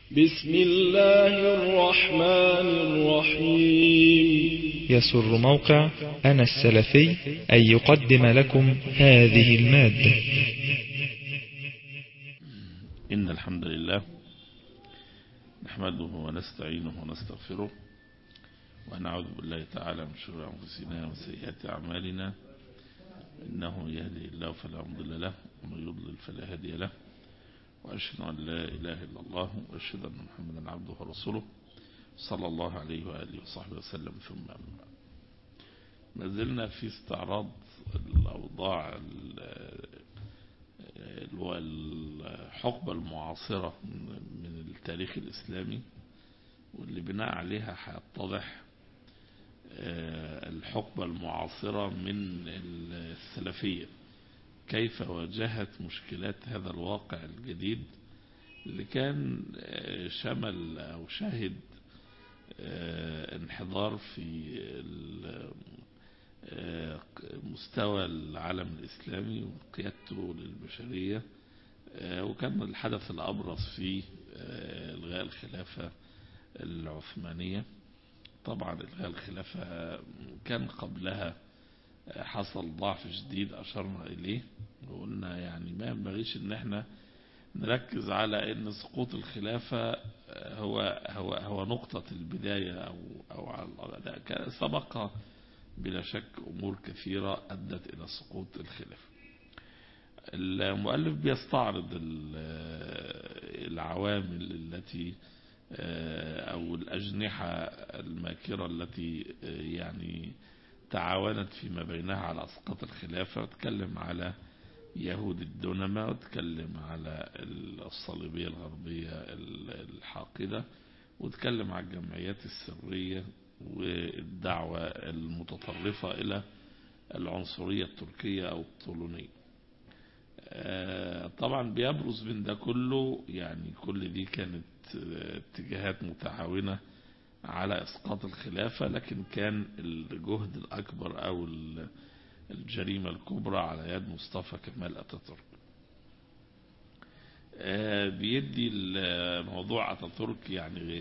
بسم الله الرحمن الرحيم. يسر موقع أنا السلفي أن يقدم لكم هذه المادة. إن الحمد لله نحمده ونستعينه ونستغفره ونعوذ بالله تعالى من شرور أنفسنا ومن سيئات أعمالنا، إنه يهدي الله فلا مضل له ومن يضلل فلا هادي له، وأشهد أن لا إله إلا الله وأشهد أن محمدا عبده ورسوله صلى الله عليه وآله وصحبه وسلم. ثم أما بعد، ما زلنا في استعراض الأوضاع الحقبة المعاصرة من التاريخ الإسلامي، واللي بناء عليها هيتضح الحقبة المعاصرة من السلفية كيف واجهت مشكلات هذا الواقع الجديد اللي كان شمل أو شاهد انحدار في مستوى العالم الإسلامي وقيادته للبشرية، وكان الحدث الأبرز فيه إلغاء الخلافة العثمانية. طبعا إلغاء الخلافة كان قبلها حصل ضعف شديد أشرنا إليه، وقلنا يعني ما ينبغيش إن احنا نركز على إن سقوط الخلافة هو نقطة البداية أو على الأداء. سبق بلا شك أمور كثيرة أدت إلى سقوط الخلافة. المؤلف بيستعرض العوامل التي أو الأجنحة الماكرة التي يعني تعاونت فيما بينها على اسقاط الخلافة، وتكلم على يهود الدنمة، وتكلم على الصليبية الغربية الحاقدة، وتكلم على الجمعيات السرية والدعوة المتطرفة إلى العنصرية التركية أو الطولونية. طبعا بيبرز من ده كله يعني كل دي كانت اتجاهات متعاونة على اسقاط الخلافة، لكن كان الجهد الأكبر أو الجريمة الكبرى على يد مصطفى كمال أتاتورك. بيدي الموضوع أتاتورك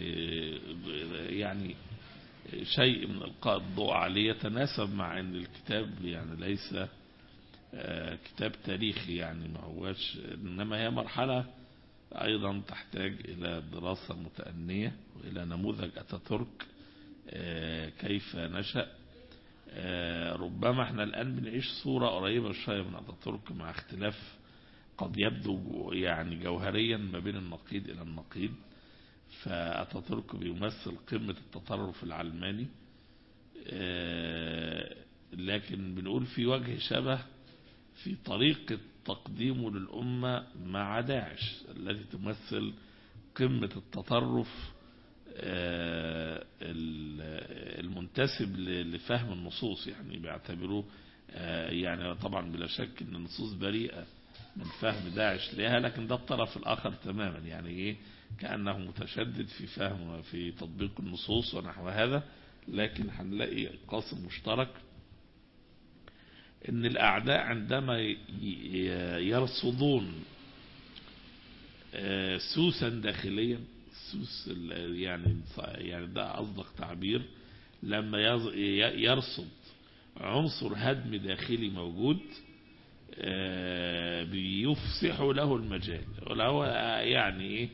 يعني شيء من إلقاء الضوء عليه، يتناسب مع أن الكتاب يعني ليس كتاب تاريخي، يعني ما هوش، إنما هي مرحلة أيضا تحتاج إلى دراسة متأنية وإلى نموذج أتاتورك كيف نشأ. ربما احنا الآن بنعيش صورة قريبة شوية من أتاتورك، مع اختلاف قد يبدو يعني جوهريا ما بين النقيض إلى النقيض. فأتاتورك بيمثل قمة التطرف العلماني، لكن بنقول في وجه شبه في طريقة تقديمه للأمة مع داعش التي تمثل قمة التطرف المنتسب لفهم النصوص. يعني بيعتبروه يعني طبعا بلا شك ان النصوص بريئة من فهم داعش لها، لكن ده الطرف الآخر تماما، يعني ايه، كأنه متشدد في فهم في تطبيق النصوص ونحو هذا. لكن هنلاقي قاسم مشترك ان الأعداء عندما يرصدون سوسا داخليا، سوس يعني ده أصدق تعبير، لما يرصد عنصر هدم داخلي موجود بيفسحوا له المجال. وله يعني ايه،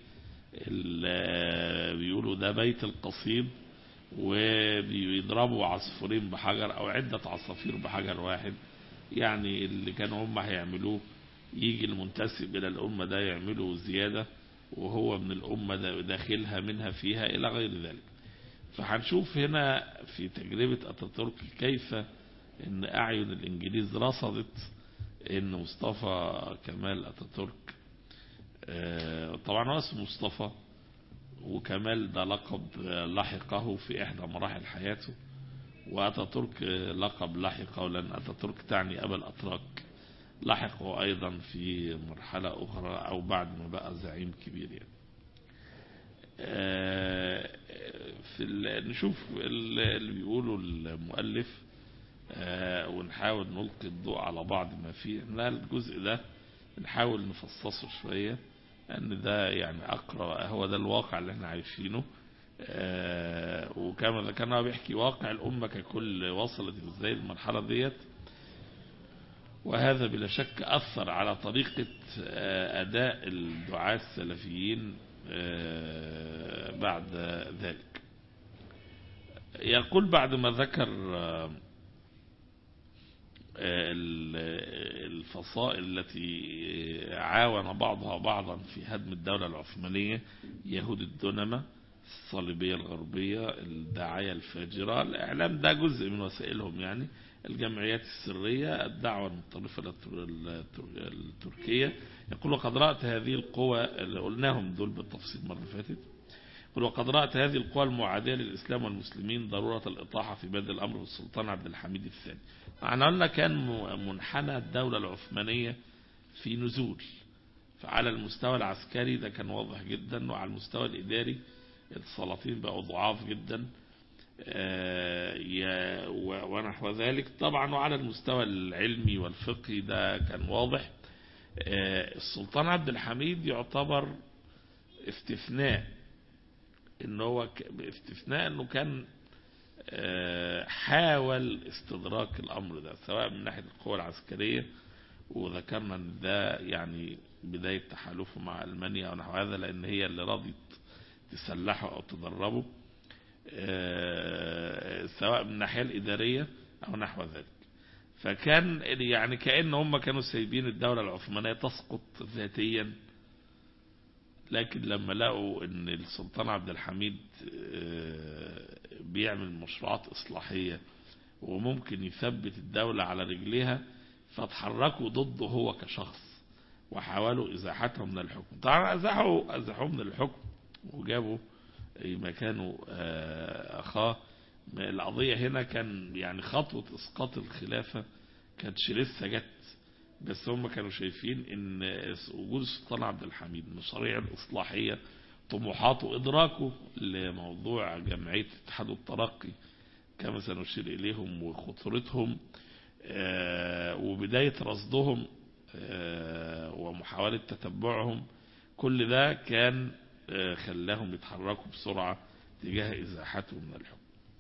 بيقولوا ده بيت القصيد، وبيضربوا عصفورين بحجر او عدة عصافير بحجر واحد. يعني اللي كانوا هم هيعملوه يجي المنتسب الى الامة ده يعملوا زيادة، وهو من الامة داخلها منها فيها الى غير ذلك. فهنشوف هنا في تجربة أتاتورك كيف ان اعين الانجليز رصدت ان مصطفى كمال أتاتورك، طبعا هو اسمه مصطفى، وكمال ده لقب لحقه في احدى مراحل حياته، وأتاتورك لقب لحقه لأن أتاتورك تعني أبا الأتراك، لحقه أيضا في مرحلة أخرى أو بعد ما بقى زعيم كبير. يعني نشوف اللي بيقوله المؤلف ونحاول نلقي الضوء على بعض ما فيه. الجزء ده نحاول نفصصه شوية أن ده يعني أقرأ، هو ده الواقع اللي احنا عايشينه. وكما ذكرنا بيحكي واقع الأمة ككل وصلت ازاي المرحلة ديت، وهذا بلا شك أثر على طريقة أداء الدعاة السلفيين بعد ذلك. يقول بعد ما ذكر الفصائل التي عاون بعضها بعضا في هدم الدولة العثمانية، يهود الدنمة، الصليبية الغربية، الداعية الفاجرة، الإعلام ده جزء من وسائلهم يعني، الجمعيات السرية، الدعوة المتطرفة التركية. يقول وقد رأت هذه القوى اللي قلناهم دول بالتفصيل مرة فاتت، يقول وقد رأت هذه القوى المعادية للإسلام والمسلمين ضرورة الإطاحة في بدء الأمر بالسلطان عبد الحميد الثاني. معنى أن كان منحنى الدولة العثمانية في نزول، فعلى المستوى العسكري ده كان واضح جدا، وعلى المستوى الإداري السلاطين بقوا ضعاف جدا ونحو ذلك طبعا، وعلى المستوى العلمي والفقهي ده كان واضح. السلطان عبد الحميد يعتبر استثناء، انه كان حاول استدراك الامر ده سواء من ناحية القوى العسكرية، وذكرنا ان ده يعني بداية تحالفه مع ألمانيا او نحو هذا، لان هي اللي رضيت تسلحه او تدربه، سواء من الناحية الإدارية أو نحو ذلك. فكان يعني كأن هم كانوا سايبين الدولة العثمانية تسقط ذاتيا، لكن لما لقوا ان السلطان عبد الحميد بيعمل مشروعات إصلاحية وممكن يثبت الدولة على رجليها، فتحركوا ضده هو كشخص وحاولوا إزاحته من الحكم. طبعا أزاحوه من الحكم وجابوا مكانه أخاه. القضية هنا كان يعني خطوة إسقاط الخلافة كانتش لسه جت، بس هم كانوا شايفين ان وجود السلطان عبد الحميد المشاريع الإصلاحية، طموحاته، إدراكه لموضوع جمعية الاتحاد والترقي كما سنشير إليهم وخطورتهم، وبداية رصدهم ومحاولة تتبعهم، كل ده كان خلاهم يتحركوا بسرعة تجاه إزاحته من الحكم.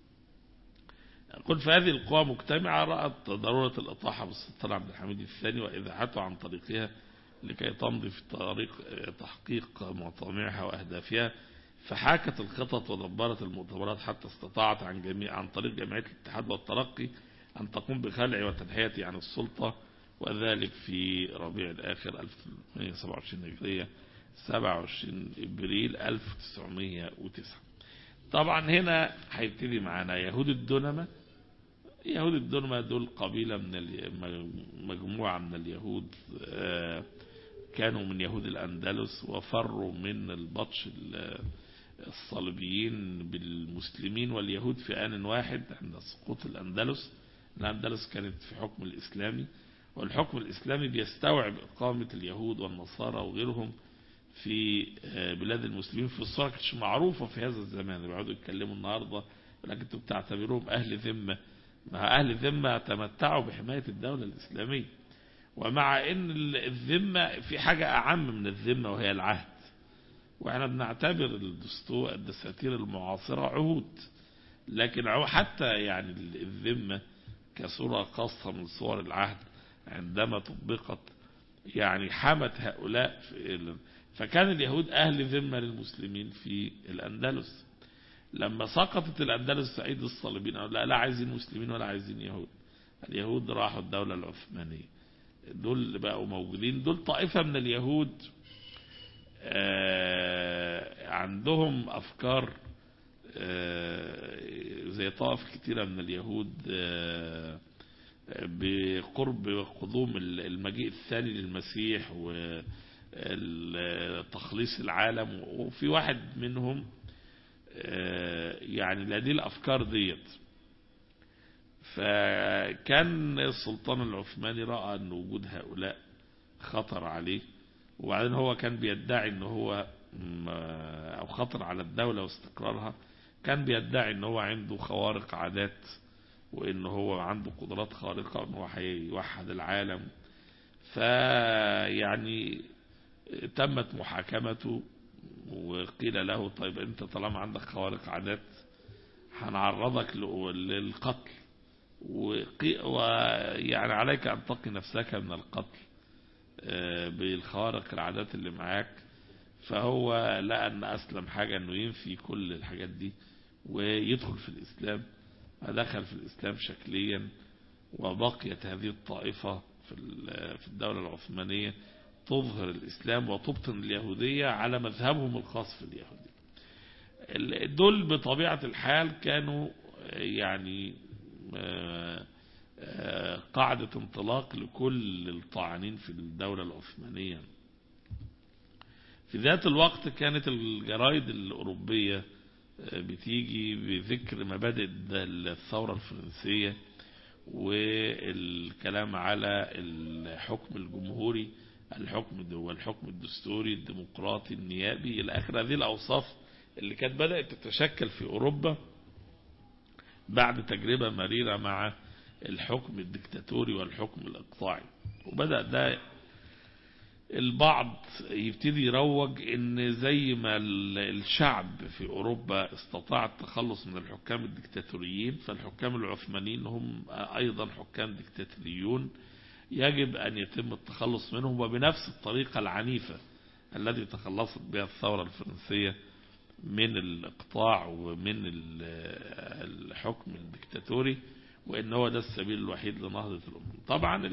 قل فهذه القوى مجتمعة رأت ضرورة الإطاحة بالسلطان عبد الحميد الثاني وإزاحته عن طريقها لكي تمضي في طريق تحقيق مطامعها وأهدافها، فحاكت الخطط ودبرت المؤتمرات حتى استطاعت عن طريق جمعية الاتحاد والترقي أن تقوم بخلع وتنحيته عن السلطة، وذلك في ربيع الآخر 1827 هجرية 27 إبريل 1909. طبعا هنا هيبتدي معنا يهود الدنمة. يهود الدنمة دول قبيلة مجموعة من اليهود كانوا من يهود الأندلس، وفروا من البطش الصليبيين بالمسلمين واليهود في آن واحد عند سقوط الأندلس. الأندلس كانت في حكم الإسلامي، والحكم الإسلامي بيستوعب إقامة اليهود والنصارى وغيرهم في بلاد المسلمين في الصورة كانتش معروفة في هذا الزمان. بيقعدوا يتكلموا النهاردة لكن انتوا بتعتبروهم أهل ذمة، مع أهل الذمة تمتعوا بحماية الدولة الإسلامية، ومع ان الذمة في حاجة أعم من الذمة وهي العهد، واحنا بنعتبر الدساتير المعاصرة عهود، لكن حتى يعني الذمة كصورة خاصة من صور العهد عندما طبقت يعني حمت هؤلاء فكان اليهود أهل ذمة للمسلمين في الأندلس. لما سقطت الأندلس في أيدي الصليبيين لا عايزين مسلمين ولا عايزين يهود، اليهود راحوا الدولة العثمانية، دول اللي بقوا موجودين، دول طائفة من اليهود عندهم أفكار زي طائف كتيرة من اليهود بقرب قدوم المجيء الثاني للمسيح وتخليص العالم، وفي واحد منهم يعني لديه الأفكار ديت. فكان السلطان العثماني رأى أن وجود هؤلاء خطر عليه، وبعدين هو كان بيدعي أنه هو أو خطر على الدولة واستقرارها، كان بيدعي أنه هو عنده خوارق عادات وأنه هو عنده قدرات خارقة وأنه هو هيوحد العالم. فيعني تمت محاكمته وقيل له طيب انت طالما عندك خوارق عادات هنعرضك للقتل، ويعني عليك أن تقي نفسك من القتل بالخوارق العادات اللي معاك. فهو لقى أن أسلم حاجة أنه ينفي كل الحاجات دي ويدخل في الإسلام، فدخل في الإسلام شكليا. وبقيت هذه الطائفة في الدولة العثمانية تظهر الإسلام وتبطن اليهودية على مذهبهم الخاص في اليهودية. دول بطبيعة الحال كانوا يعني قاعدة انطلاق لكل الطاعنين في الدولة العثمانية. في ذات الوقت كانت الجرائد الأوروبية بتيجي بذكر مبادئ الثورة الفرنسية والكلام على الحكم الجمهوري، الحكم الدستوري الديمقراطي النيابي إلى آخر هذه الأوصاف اللي كانت بدأت تتشكل في أوروبا بعد تجربة مريرة مع الحكم الدكتاتوري والحكم الإقطاعي. وبدأ ده البعض يبتدي يروج ان زي ما الشعب في أوروبا استطاع التخلص من الحكام الدكتاتوريين، فالحكام العثمانيين هم أيضا حكام دكتاتوريون يجب أن يتم التخلص منهم، وبنفس الطريقة العنيفة التي تخلصت بها الثورة الفرنسية من الإقطاع ومن الحكم الدكتاتوري، وإن هو ده السبيل الوحيد لنهضة الأمم. طبعا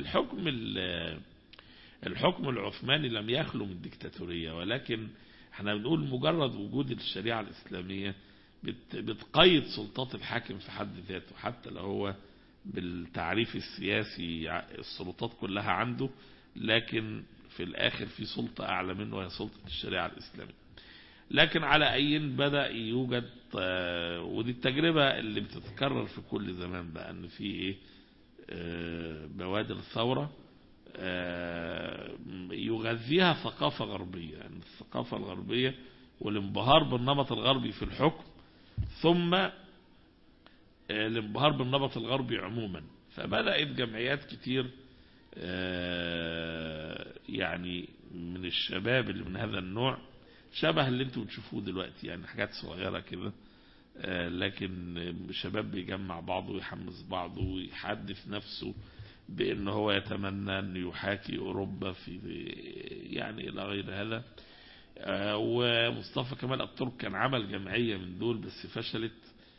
الحكم العثماني لم يخلو من الدكتاتورية، ولكن احنا بنقول مجرد وجود الشريعة الإسلامية بتقيد سلطات الحاكم في حد ذاته، حتى لو هو بالتعريف السياسي السلطات كلها عنده، لكن في الآخر في سلطة أعلى منه وهي سلطة الشريعة الإسلامية. لكن على أي بدأ يوجد ودي التجربة اللي بتتكرر في كل زمان بقى، أن في بوادر الثورة يغذيها ثقافة غربية، يعني الثقافة الغربية والانبهار بالنمط الغربي في الحكم، ثم الانبهار بالنمط الغربي عموما. فبدأت جمعيات كتير يعني من الشباب اللي من هذا النوع، شبه اللي انتوا بتشوفوه دلوقتي، يعني حاجات صغيرة كده، لكن شباب بيجمع بعضه ويحمس بعضه ويحدث نفسه بأن هو يتمنى أن يحاكي أوروبا في يعني إلى غير هذا. ومصطفى كمال أتاتورك كان عمل جمعية من دول بس فشلت،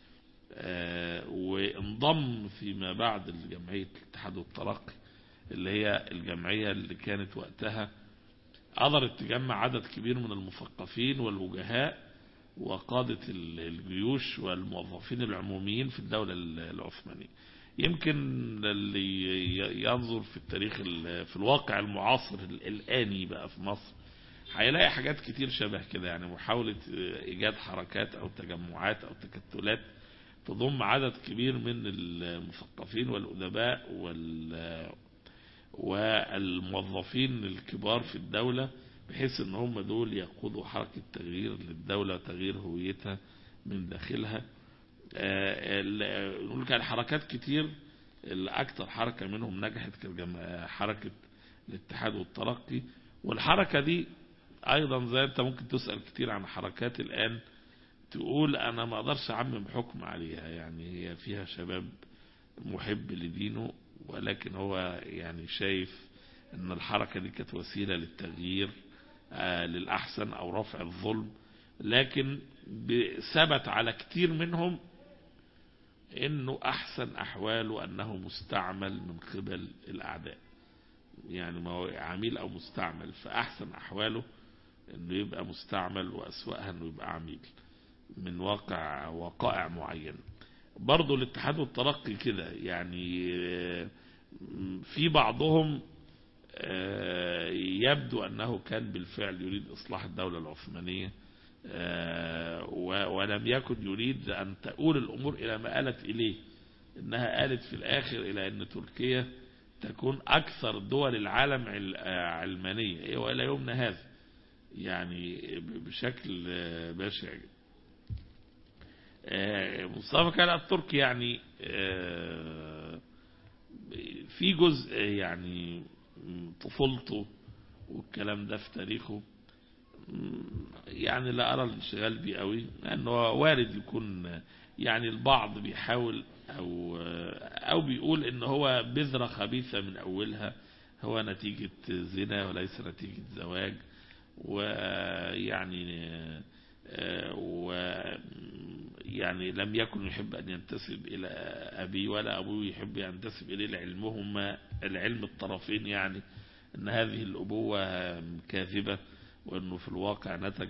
وانضم فيما بعد الجمعية الاتحاد والترقي اللي هي الجمعية اللي كانت وقتها قدرت تجمع عدد كبير من المثقفين والوجهاء وقادة الجيوش والموظفين العموميين في الدولة العثمانية. يمكن اللي ينظر في التاريخ في الواقع المعاصر الآني بقى في مصر هيلاقي حاجات كتير شبه كده، يعني محاولة إيجاد حركات أو تجمعات أو تكتلات تضم عدد كبير من المثقفين والأدباء والموظفين الكبار في الدولة، بحيث ان هم دول يقودوا حركة تغيير للدولة وتغيير هويتها من داخلها. نقول كان حركات كتير، الأكثر حركة منهم نجحت كانت حركة الاتحاد والترقي. والحركة دي أيضا زي أنت ممكن تسأل كتير عن حركات الآن تقول أنا ما أقدرش أعمم حكم عليها، يعني هي فيها شباب محب لدينه، ولكن هو يعني شايف أن الحركة دي كانت وسيلة للتغيير للأحسن أو رفع الظلم، لكن ثبت على كتير منهم انه احسن احواله انه مستعمل من قبل الاعداء، يعني ما هو عميل او مستعمل، فاحسن احواله انه يبقى مستعمل واسوأها انه يبقى عميل من وقائع معين. برضو الاتحاد والترقي كده، يعني في بعضهم يبدو انه كان بالفعل يريد اصلاح الدولة العثمانية، ولم يكن يريد أن تؤول الأمور إلى ما آلت إليه، إنها آلت في الآخر إلى أن تركيا تكون أكثر دول العالم علمانية وإلى يومنا هذا، يعني بشكل بشع. مصطفى كمال أتاتورك يعني في جزء يعني طفولته والكلام ده في تاريخه يعني لا أرى الانشغال بيه قوي، لأنه وارد يكون يعني البعض بيحاول أو بيقول إن هو بذرة خبيثة من أولها، هو نتيجة زنا وليس نتيجة زواج، يعني لم يكن يحب أن ينتسب إلى أبيه ولا أبوه يحب ينتسب إليه لعلمهما العلم الطرفين، يعني أن هذه الأبوة كاذبة، وأنه في الواقع نتج.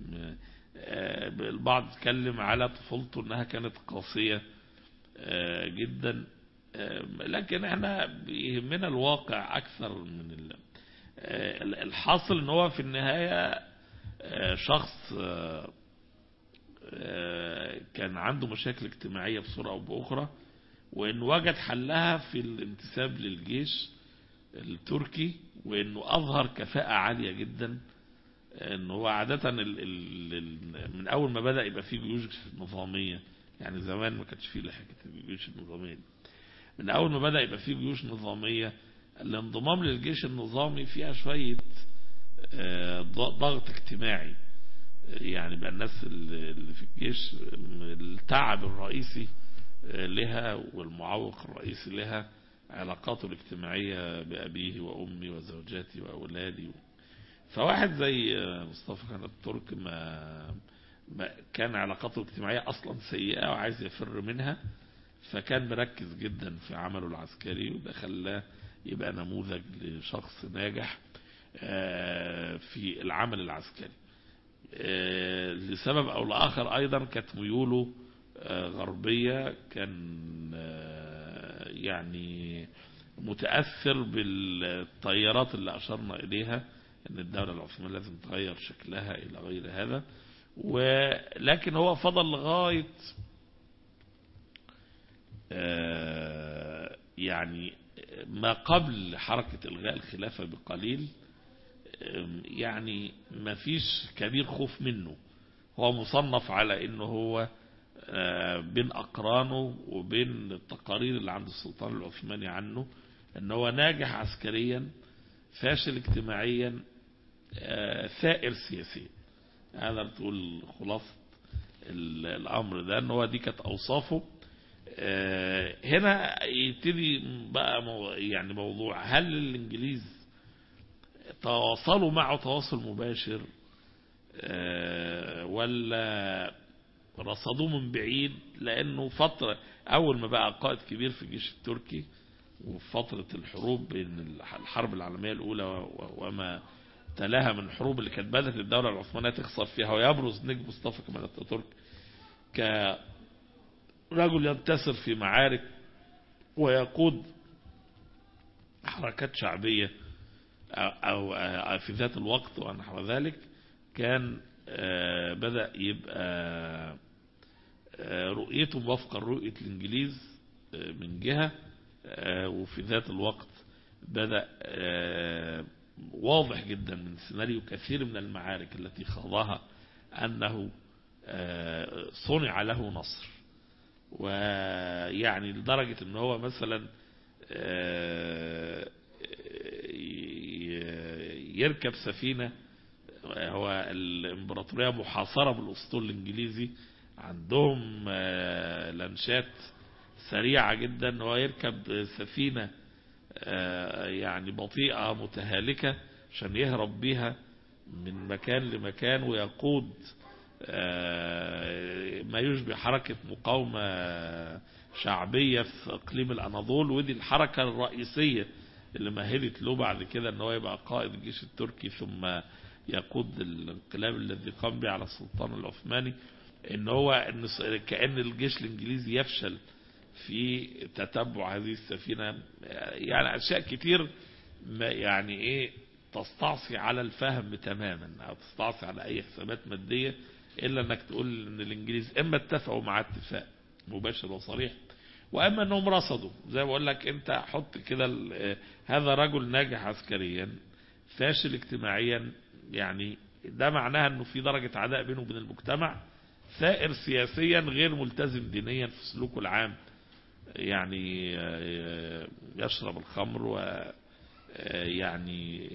البعض تكلم على طفولته أنها كانت قاسية جدا، لكن احنا بيهمنا الواقع أكثر من الحاصل. أنه هو في النهاية شخص كان عنده مشاكل اجتماعية بصورة أو بأخرى، وأنه وجد حلها في الانتساب للجيش التركي، وأنه أظهر كفاءة عالية جدا. أنه هو عادة من أول ما بدأ يبقى فيه جيوش نظامية، يعني زمان ما كانش فيه حكاية الجيوش النظامية دي. من أول ما بدأ يبقى فيه جيوش نظامية، الانضمام للجيش النظامي فيها شوية ضغط اجتماعي، يعني بقى الناس اللي في الجيش التعب الرئيسي لها والمعوق الرئيسي لها علاقاته الاجتماعية بأبيه وأمي وزوجاتي وأولادي. فواحد زي مصطفى كمال الترك ما كان علاقاته الاجتماعية أصلا سيئة وعايز يفر منها، فكان مركز جدا في عمله العسكري، وده خلاه يبقى نموذج لشخص ناجح في العمل العسكري. لسبب أو لآخر أيضا كانت ميوله غربية، كان يعني متأثر بالتيارات اللي أشرنا إليها، أن الدولة العثمانية لازم تغير شكلها إلى غير هذا. ولكن هو فضل لغاية يعني ما قبل حركة إلغاء الخلافة بقليل، يعني ما فيش كبير خوف منه. هو مصنف على انه هو بين اقرانه وبين التقارير اللي عند السلطان العثماني عنه ان هو ناجح عسكريا، فاشل اجتماعيا، ثائر سياسيا. هذا بتقول خلاصة الامر ده، ان هو دي كانت اوصافه. هنا يبتدي بقى يعني موضوع هل الانجليز تواصلوا معه تواصل مباشر ولا رصدوه من بعيد؟ لأنه فترة أول ما بقى قائد كبير في الجيش التركي، وفي فترة الحروب بين الحرب العالمية الأولى وما تلاها من حروب اللي كانت بدأت الدولة العثمانية تخسر فيها، ويبرز نجم مصطفى كمال اتاتورك كرجل ينتصر في معارك ويقود حركات شعبية أو في ذات الوقت ونحو ذلك. كان بدأ يبقى رؤيته موافقة رؤية الإنجليز من جهة، وفي ذات الوقت بدأ واضح جدا من سيناريو كثير من المعارك التي خاضها أنه صنع له نصر. ويعني لدرجة أنه هو مثلا يركب سفينة، هو الامبراطورية محاصرة بالاسطول الانجليزي، عندهم لانشات سريعة جدا، هو يركب سفينة يعني بطيئة متهالكة عشان يهرب بيها من مكان لمكان، ويقود ما يشبه حركة مقاومة شعبية في اقليم الاناضول. ودي الحركة الرئيسية اللي مهدت له بعد كده ان هو يبقى قائد الجيش التركي، ثم يقود الانقلاب الذي قام به على السلطان العثماني. ان هو كأن الجيش الانجليزي يفشل في تتبع هذه السفينة. يعني اشياء كتير يعني ايه تستعصي على الفهم تماما، او تستعصي على اي حسابات مادية، الا انك تقول ان الانجليز اما اتفقوا مع اتفاق مباشر وصريح، واما انهم رصدوا. زي ما بقول لك، انت حط كده هذا رجل ناجح عسكريا فاشل اجتماعيا، يعني ده معناها انه في درجة عداء بينه وبين المجتمع، ثائر سياسيا، غير ملتزم دينيا في سلوكه العام، يعني يشرب الخمر يعني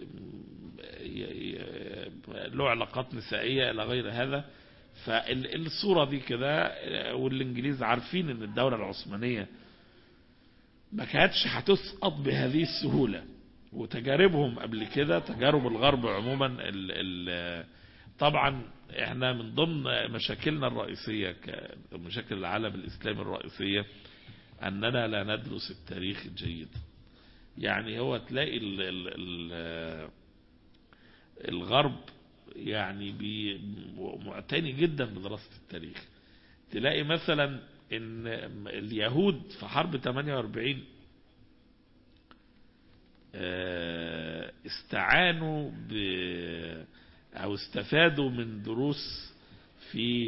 له علاقات نسائية إلى غير هذا. فالصورة دي كده، والإنجليز عارفين أن الدولة العثمانية ما كانتش هتسقط بهذه السهولة، وتجاربهم قبل كده، تجارب الغرب عموما. طبعا احنا من ضمن مشاكلنا الرئيسية، مشاكل العالم الإسلامي الرئيسية، أننا لا ندرس التاريخ الجيد. يعني هو تلاقي الغرب يعني معتني جدا بدراسة التاريخ. تلاقي مثلا ان اليهود في حرب 48 استعانوا او استفادوا من دروس في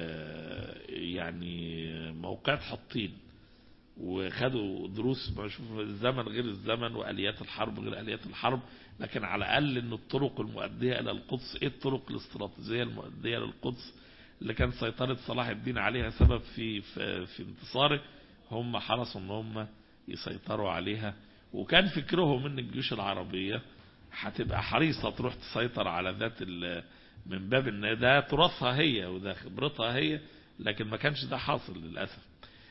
يعني موقعة حطين، وخدوا دروس بشوف الزمن غير الزمن وآليات الحرب غير آليات الحرب، لكن على الأقل ان الطرق المؤدية إلى القدس، ايه الطرق الاستراتيجية المؤدية للقدس اللي كان سيطرة صلاح الدين عليها سبب في انتصاره، هم حرصوا ان هم يسيطروا عليها. وكان فكرهم ان الجيوش العربية هتبقى حريصة تروح تسيطر على ذات من باب ان ده تراثها هي وده خبرتها هي، لكن ما كانش ده حاصل للأسف.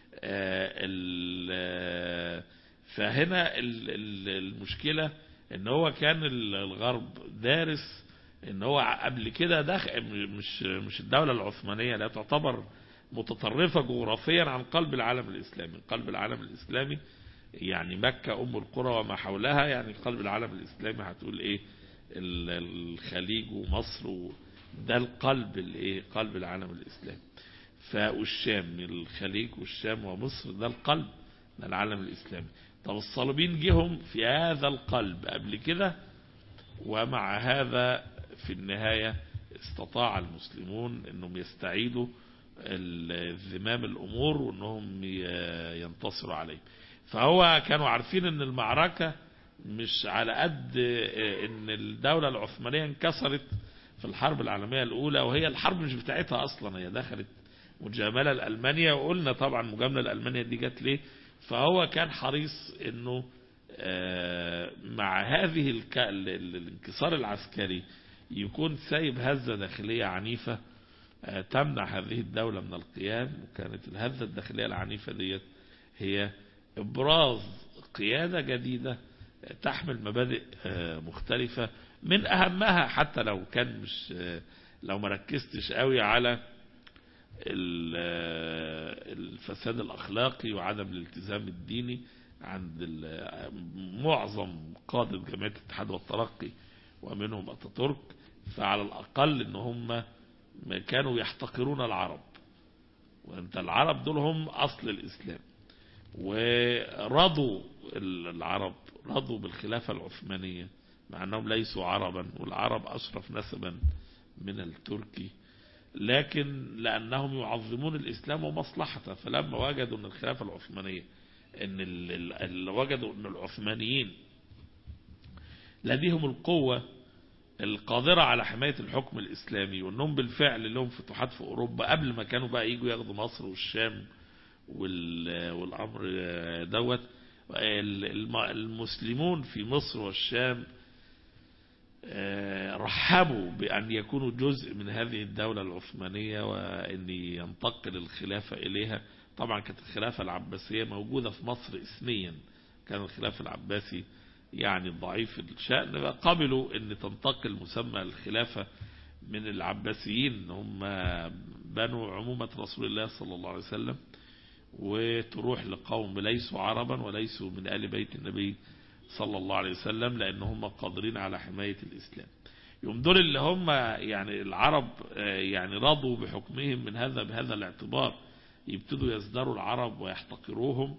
فهنا المشكلة ان هو كان الغرب دارس ان هو قبل كده مش الدولة العثمانية لا تعتبر متطرفة جغرافيا عن قلب العالم الإسلامي. قلب العالم الإسلامي يعني مكة أم القرى وما حولها، يعني قلب العالم الإسلامي هتقول ايه؟ الخليج ومصر، ده القلب الايه؟ قلب العالم الإسلامي. والشام، الخليج والشام ومصر، ده القلب، ده العالم الإسلامي. طب الصليبيين جهم في هذا القلب قبل كده، ومع هذا في النهاية استطاع المسلمون انهم يستعيدوا زمام الامور وانهم ينتصروا عليه. فهو كانوا عارفين ان المعركة مش على قد ان الدولة العثمانية انكسرت في الحرب العالمية الاولى، وهي الحرب مش بتاعتها اصلا، هي دخلت مجاملة لألمانيا، وقلنا طبعا مجاملة لألمانيا دي جت ليه. فهو كان حريص انه مع هذه الانكسار العسكري يكون سايب هزة داخلية عنيفة تمنع هذه الدولة من القيام. وكانت الهزة الداخلية العنيفة ديت هي ابراز قيادة جديدة تحمل مبادئ مختلفة، من اهمها حتى لو كان مش لو ما ركزتش قوي على الفساد الأخلاقي وعدم الالتزام الديني عند معظم قادة جمعية الاتحاد والترقي ومنهم أتاتورك. فعلى الأقل ان هم كانوا يحتقرون العرب، وانت العرب دول هم أصل الإسلام، ورضوا العرب رضوا بالخلافة العثمانية مع أنهم ليسوا عربا، والعرب أشرف نسبا من التركي، لكن لأنهم يعظمون الإسلام ومصلحته. فلما وجدوا أن الخلافة العثمانية وجدوا أن العثمانيين لديهم القوة القادرة على حماية الحكم الإسلامي، وأنهم بالفعل لهم فتوحات في أوروبا قبل ما كانوا بقى يجوا ياخدوا مصر والشام والأمر دوت. المسلمون في مصر والشام رحبوا بأن يكونوا جزء من هذه الدولة العثمانية وأن ينتقل الخلافة إليها. طبعا كانت الخلافة العباسية موجودة في مصر اسميا، كان الخلافة العباسي يعني ضعيف الشأن، قبلوا أن تنتقل مسمى الخلافة من العباسيين، هم بنوا عمومة رسول الله صلى الله عليه وسلم، وتروح لقوم ليسوا عربا وليسوا من آل بيت النبي صلى الله عليه وسلم، لأنهم قادرين على حماية الإسلام. يوم دول اللي هم يعني العرب يعني رضوا بحكمهم من بهذا الاعتبار، يبتدوا يزدروا العرب ويحتقروهم.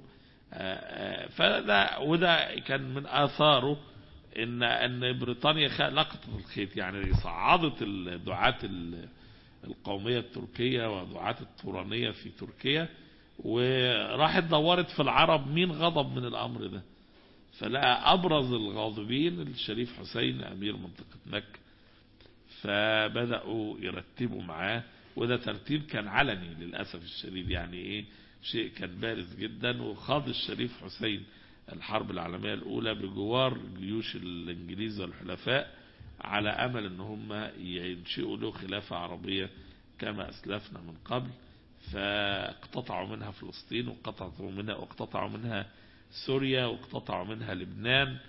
وده كان من آثاره ان بريطانيا لقطت الخيط، يعني صعدت الدعاة القومية التركية ودعاة التورانية في تركيا، وراحت دورت في العرب مين غضب من الأمر ده، فلقى أبرز الغاضبين الشريف حسين أمير منطقة مكة، فبدأوا يرتبوا معاه. وده ترتيب كان علني للأسف الشديد، يعني شيء كان بارز جدا. وخاض الشريف حسين الحرب العالمية الأولى بجوار جيوش الإنجليز والحلفاء، على أمل أن هم ينشئوا له خلافة عربية كما أسلفنا من قبل. فاقتطعوا منها فلسطين، واقتطعوا منها سوريا، واقتطعوا منها لبنان،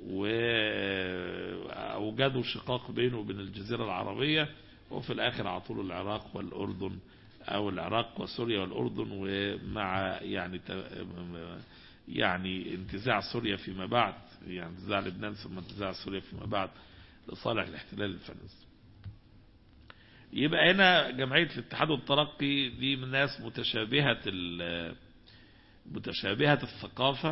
وأوجدوا شقاق بينه وبين الجزيرة العربية، وفي الآخر عطوا العراق والأردن، أو العراق وسوريا والأردن، ومع يعني انتزاع سوريا فيما بعد، يعني انتزاع لبنان ثم انتزاع سوريا فيما بعد لصالح الاحتلال الفرنسي. يبقى هنا جمعية الاتحاد والترقي دي من ناس متشابهة الثقافة،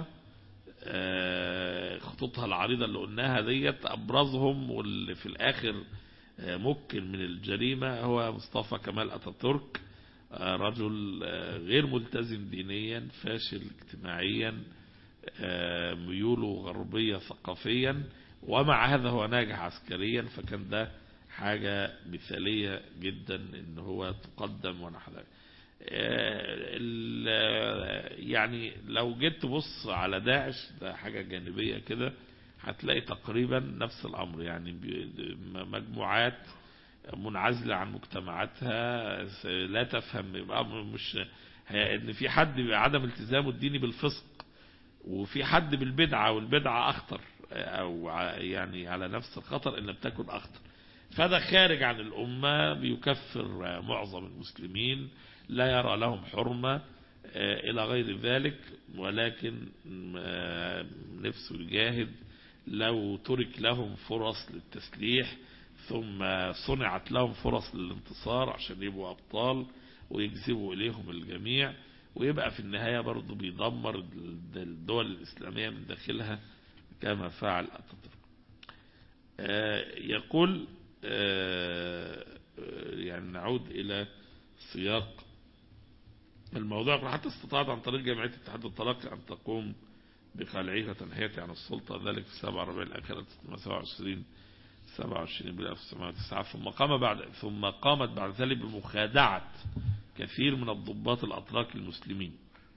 خطوطها العريضة اللي قلناها ديت. أبرزهم واللي في الآخر ممكن من الجريمة هو مصطفى كمال أتاتورك، رجل غير ملتزم دينيا، فاشل اجتماعيا، ميوله غربية ثقافيا، ومع هذا هو ناجح عسكريا. فكان ده حاجة مثالية جدا ان هو تقدم ونحو ذلك. يعني لو جيت تبص على داعش، ده حاجة جانبية كده، هتلاقي تقريبا نفس الامر، يعني مجموعات منعزلة عن مجتمعاتها، لا تفهم مش ان في حد بعدم التزامه الديني بالفسق، وفي حد بالبدعة، والبدعة اخطر، او يعني على نفس الخطر ان لم تكن اخطر. فهذا خارج عن الامة، بيكفر معظم المسلمين، لا يرى لهم حرمة الى غير ذلك، ولكن نفسه يجاهد. لو ترك لهم فرص للتسليح، ثم صنعت لهم فرص للانتصار عشان يبقوا أبطال ويجذبوا إليهم الجميع، ويبقى في النهاية برضو بيدمر الدول الإسلامية من داخلها كما فعل أتاتورك. يقول يعني نعود إلى سياق الموضوع. حتى استطاعت عن طريق جمعية الاتحاد والترقي أن تقوم بخلعه وتنحيته عن السلطة، ذلك في 7/4 الآخرة 27 بال 1909. ثم قامت بعد ذلك بمخادعة كثير من الضباط الأتراك المسلمين،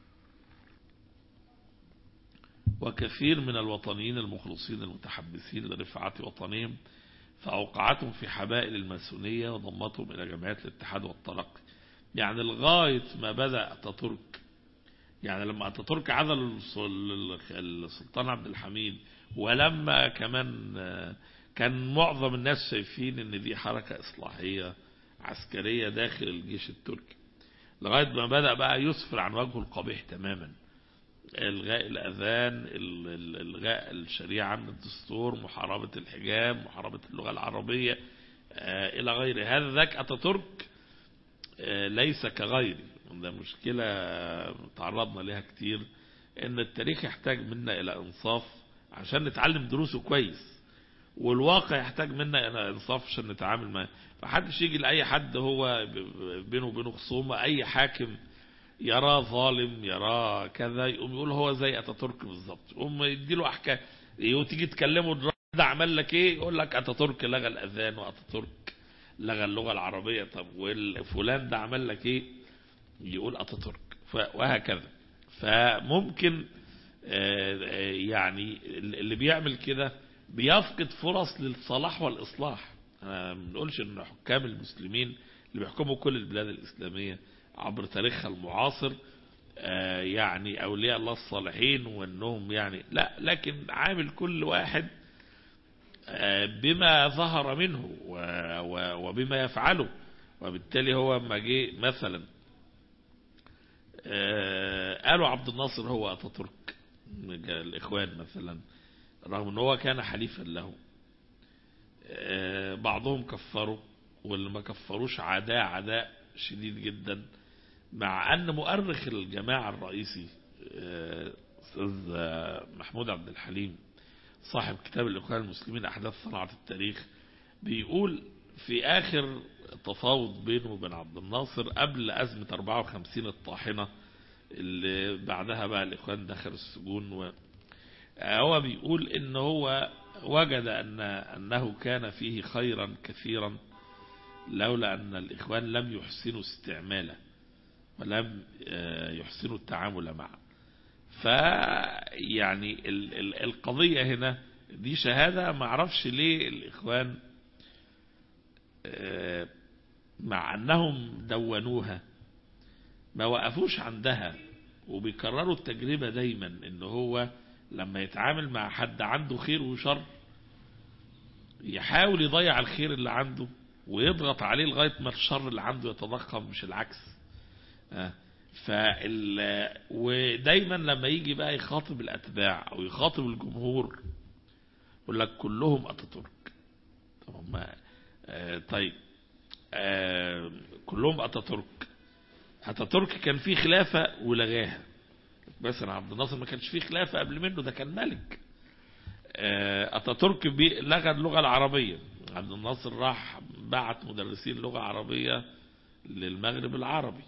وكثير من الوطنيين المخلصين المتحبسين لرفعة وطنهم، فأوقعتهم في حبائل الماسونية وضمتهم إلى جمعية الاتحاد والترقي. يعني لغاية ما بدأ أتاتورك، يعني لما أتاتورك عزل السلطان عبد الحميد، ولما كمان كان معظم الناس شايفين ان دي حركة إصلاحية عسكرية داخل الجيش التركي، لغاية ما بدأ بقى يسفر عن وجهه القبيح تماما: إلغاء الأذان، إلغاء الشريعة من الدستور، محاربة الحجاب، محاربة اللغة العربية، إلى غير هذا. ذاك أتاتورك ليس كغيره. ده مشكلة تعرضنا لها كتير، ان التاريخ يحتاج منا الى انصاف عشان نتعلم دروسه كويس، والواقع يحتاج منا الى انصاف عشان نتعامل معاه. فحدش يجي لأي حد هو بينه وبينه خصومة، اي حاكم يراه ظالم، يراه كذا، يقوم يقول هو زي أتاتورك بالظبط، يقوم يديله احكام. وتيجي تكلمه ده عمل لك ايه، يقول لك أتاتورك لغى الاذان، وأتاتورك لغى اللغة العربية. طب وفلان ده عمل لك ايه، يقول أتاتورك، وهكذا. فممكن يعني اللي بيعمل كده بيفقد فرص للصلاح والإصلاح. أنا ما بنقولش ان حكام المسلمين اللي بيحكموا كل البلاد الإسلامية عبر تاريخها المعاصر يعني أولياء الله الصالحين، وانهم يعني لا، لكن عامل كل واحد بما ظهر منه وبما يفعله. وبالتالي هو ما جه مثلا قالوا عبد الناصر هو أتاتورك، الإخوان مثلا، رغم أنه هو كان حليفا له، بعضهم كفروا، واللي ما كفروش عداء شديد جدا. مع أن مؤرخ الجماعة الرئيسي أستاذ محمود عبد الحليم صاحب كتاب الإخوان المسلمين أحداث صناعة التاريخ، بيقول في آخر تفاوض بينه وبين عبد الناصر قبل أزمة 54 الطاحنة اللي بعدها بقى الإخوان دخل السجون، هو بيقول إن هو وجد أنه كان فيه خيرا كثيرا لولا أن الإخوان لم يحسنوا استعماله ولم يحسنوا التعامل معه. فيعني القضية هنا دي شهادة ما اعرفش ليه الإخوان مع أنهم دونوها ما وقفوش عندها، وبيكرروا التجربة دايما إنه هو لما يتعامل مع حد عنده خير وشر يحاول يضيع الخير اللي عنده ويضغط عليه لغاية ما الشر اللي عنده يتضخم، مش العكس. ودايما لما يجي بقى يخاطب الأتباع أو يخاطب الجمهور يقول لك كلهم أتاتورك. طيب كلهم أتاتورك كان فيه خلافة ولغاها، بس أنا عبد الناصر ما كانش فيه خلافة قبل منه، ده كان ملك. أتاتورك لغى اللغة العربية، عبد الناصر راح بعت مدرسين لغة عربية للمغرب العربي.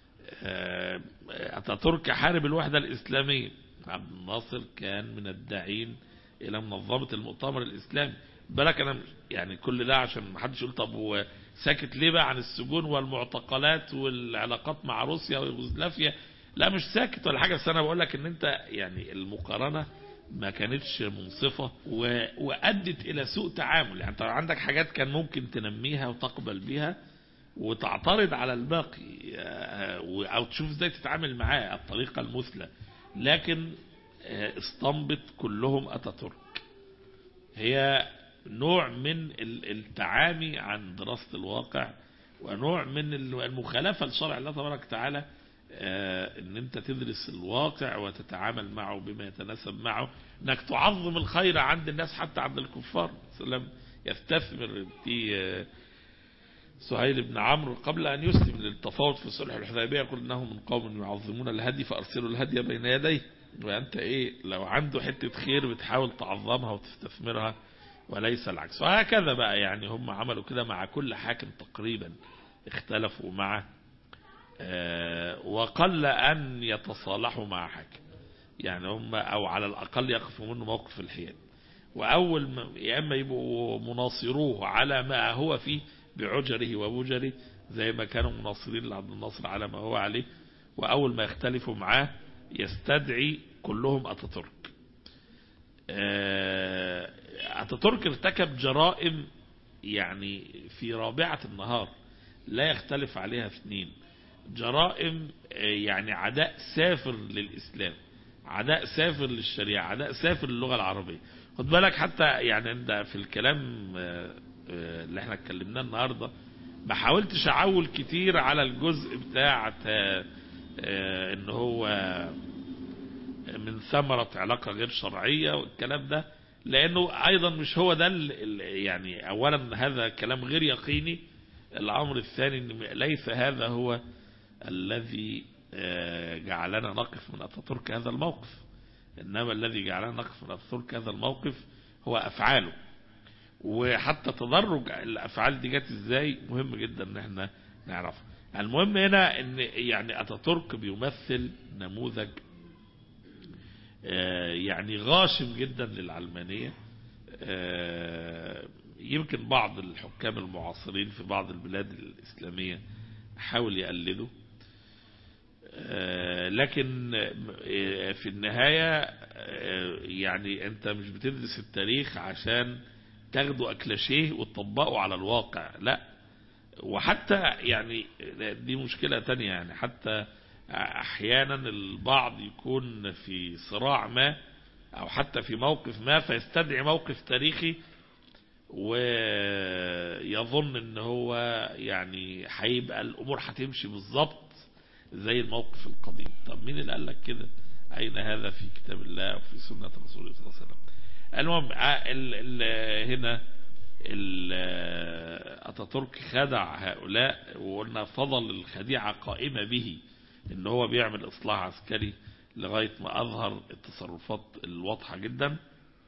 أتاتورك حارب الوحدة الإسلامية، عبد الناصر كان من الداعين إلى منظمة المؤتمر الإسلامي. بالك أنا يعني كل ده عشان ما حدش يقول طب هو ساكت ليه بقى عن السجون والمعتقلات والعلاقات مع روسيا ويوغوسلافيا؟ لا مش ساكت ولا حاجة، بس أنا بقول لك إن أنت يعني المقارنة ما كانتش منصفة وأدت إلى سوء تعامل. يعني طبعا عندك حاجات كان ممكن تنميها وتقبل بيها وتعترض على الباقي أو تشوف ازاي تتعامل معاه الطريقة المثلى، لكن استنبط كلهم أتاتورك هي نوع من التعامي عن دراسة الواقع ونوع من المخالفة لشرع الله تبارك وتعالى، ان انت تدرس الواقع وتتعامل معه بما يتناسب معه، انك تعظم الخير عند الناس حتى عند الكفار. سلام يستثمر في سهيل بن عمرو قبل أن يسلم للتفاوض في صلح الحديبية يقول إنه من قوم يعظمون الهدي فأرسلوا الهدي بين يديه. وأنت لو عنده حتة خير بتحاول تعظمها وتستثمرها وليس العكس. وهكذا بقى يعني هم عملوا كده مع كل حاكم تقريبا اختلفوا معه، وقل أن يتصالحوا مع حاكم، يعني هم أو على الأقل يقفوا منه موقف الحياد، وأول ما يا إما يبقوا مناصروه على ما هو فيه بعجره وبجره زي ما كانوا مناصرين لعبد الناصر على ما هو عليه، وأول ما يختلفوا معاه يستدعي كلهم أتاتورك. أتاتورك ارتكب جرائم يعني في رابعة النهار لا يختلف عليها اثنين، جرائم يعني عداء سافر للإسلام، عداء سافر للشريعة، عداء سافر للغة العربية. خد بالك حتى يعني انت في الكلام اللي احنا اتكلمناه النهاردة ما حاولتش اعول كتير على الجزء بتاع ان هو من ثمرة علاقة غير شرعية والكلام ده، لانه ايضا مش هو ده يعني اولا هذا كلام غير يقيني، الامر الثاني ان ليس هذا هو الذي جعلنا نقف من أتاتورك هذا الموقف، إنما الذي جعلنا نقف من أتاتورك هذا الموقف هو أفعاله، وحتى تدرج الأفعال دي جت إزاي مهم جدا إن احنا نعرفه. المهم هنا إن يعني أتاتورك بيمثل نموذج يعني غاشم جدا للعلمانية. يمكن بعض الحكام المعاصرين في بعض البلاد الإسلامية حاول يقلدوا، لكن في النهاية يعني انت مش بتدرس التاريخ عشان تاخدوا اكلاشيه وتطبقوا على الواقع، لا. وحتى يعني دي مشكلة تانية، يعني حتى احيانا البعض يكون في صراع ما او حتى في موقف ما فيستدعي موقف تاريخي ويظن ان هو يعني هيبقى الامور هتمشي بالظبط زي الموقف القديم. طب مين اللي قال لك كده؟ أين هذا في كتاب الله وفي سنة رسوله صلى الله عليه وسلم؟ المهم هنا أتاتورك خدع هؤلاء، وقلنا فضل الخديعة قائمة به إن هو بيعمل إصلاح عسكري لغاية ما أظهر التصرفات الواضحة جدا.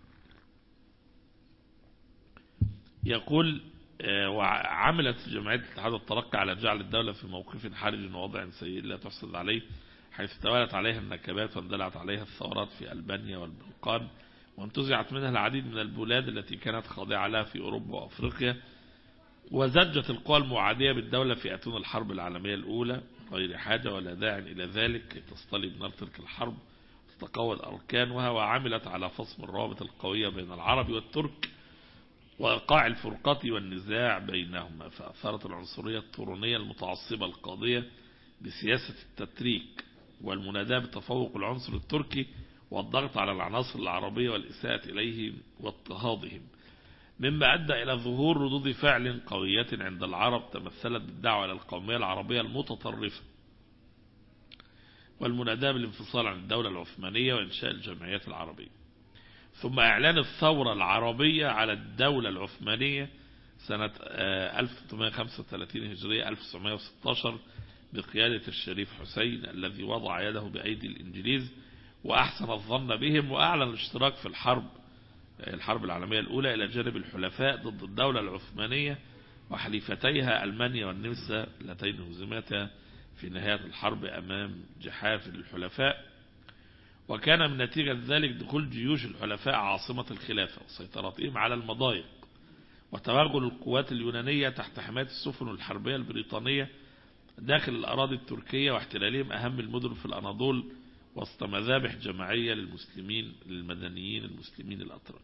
يقول وعملت جمعية الاتحاد والترقي على جعل الدولة في موقف حرج ووضع سيء لا تحسد عليه، حيث توالت عليها النكبات واندلعت عليها الثورات في ألبانيا والبلقان، وانتزعت منها العديد من البلاد التي كانت خاضعة لها في أوروبا وأفريقيا، وزجت القوى المعادية بالدولة في أتون الحرب العالمية الأولى غير حاجة ولا داع إلى ذلك كي تصطلي بنار تلك الحرب تتقوى أركانها، وعملت على فصم الروابط القوية بين العرب والترك وإيقاع الفرقة والنزاع بينهما، فأثارت العنصرية الطورونية المتعصبة القاضية بسياسة التتريك والمناداة بتفوق العنصر التركي والضغط على العناصر العربية والإساءة إليهم واضطهادهم، مما أدى إلى ظهور ردود فعل قوية عند العرب تمثلت بالدعوة إلى القومية العربية المتطرفة والمناداة بالانفصال عن الدولة العثمانية وإنشاء الجمعيات العربية، ثم إعلان الثورة العربية على الدولة العثمانية سنة 1335 هجرية 1916 بقيادة الشريف حسين الذي وضع يده بأيدي الإنجليز وأحسن الظن بهم، وأعلن الاشتراك في الحرب العالمية الأولى إلى جانب الحلفاء ضد الدولة العثمانية وحليفتيها ألمانيا والنمسا اللتين هزمتا في نهاية الحرب أمام جحافل الحلفاء. وكان من نتيجة ذلك دخول جيوش الحلفاء عاصمة الخلافة وسيطرتهم على المضايق، وتوغل القوات اليونانية تحت حماية السفن الحربية البريطانية داخل الأراضي التركية، واحتلالهم أهم المدن في الأناضول وسط مذابح جماعية للمدنيين المسلمين الأتراك.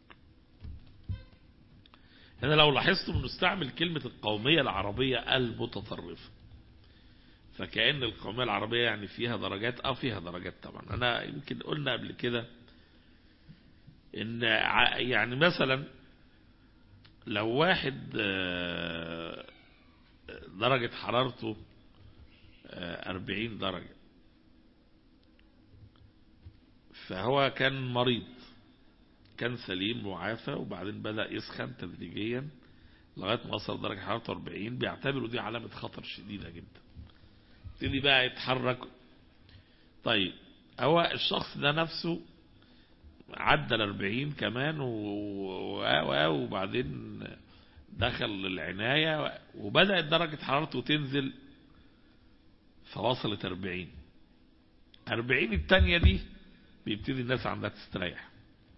هنا لو لاحظتم نستعمل كلمة القومية العربية المتطرفة، فكأن القومية العربية يعني فيها درجات، فيها درجات طبعا. أنا يمكن قلنا قبل كده إن يعني مثلا لو واحد درجة حرارته 40 درجة، فهو كان مريض، كان سليم وعافى، وبعدين بدأ يسخن تدريجيا لغاية ما وصل درجة حرارته 40، بيعتبروا دي علامة خطر شديدة جدا، يبتدي بقى يتحرك. طيب هو الشخص ده نفسه عدى 40 كمان وبعدين دخل العناية وبدأت درجة حرارته تنزل فوصلت 40 التانية دي بيبتدي الناس عندها تستريح.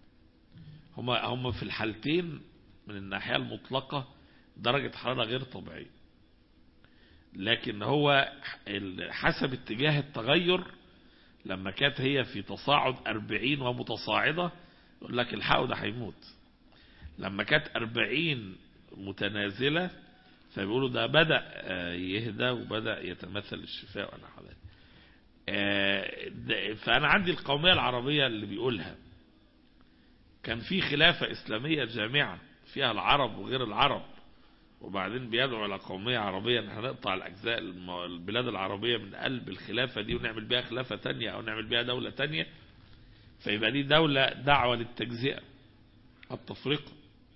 هم في الحالتين من الناحية المطلقة درجة حرارة غير طبيعية، لكن هو حسب اتجاه التغير لما كانت هي في تصاعد 40 ومتصاعدة يقول لك الحقوا ده هيموت، لما كانت 40 متنازلة فبيقولوا ده بدأ يهدى وبدأ يتمثل الشفاء ونحو ذلك. فأنا عندي القومية العربية اللي بيقولها كان في خلافة إسلامية جامعة فيها العرب وغير العرب، وبعدين بيدعو على قومية عربية ان هنقطع الأجزاء البلاد العربية من قلب الخلافة دي ونعمل بها خلافة تانية أو نعمل بها دولة تانية، فيبقى دي دولة دعوة للتجزئة التفرقة،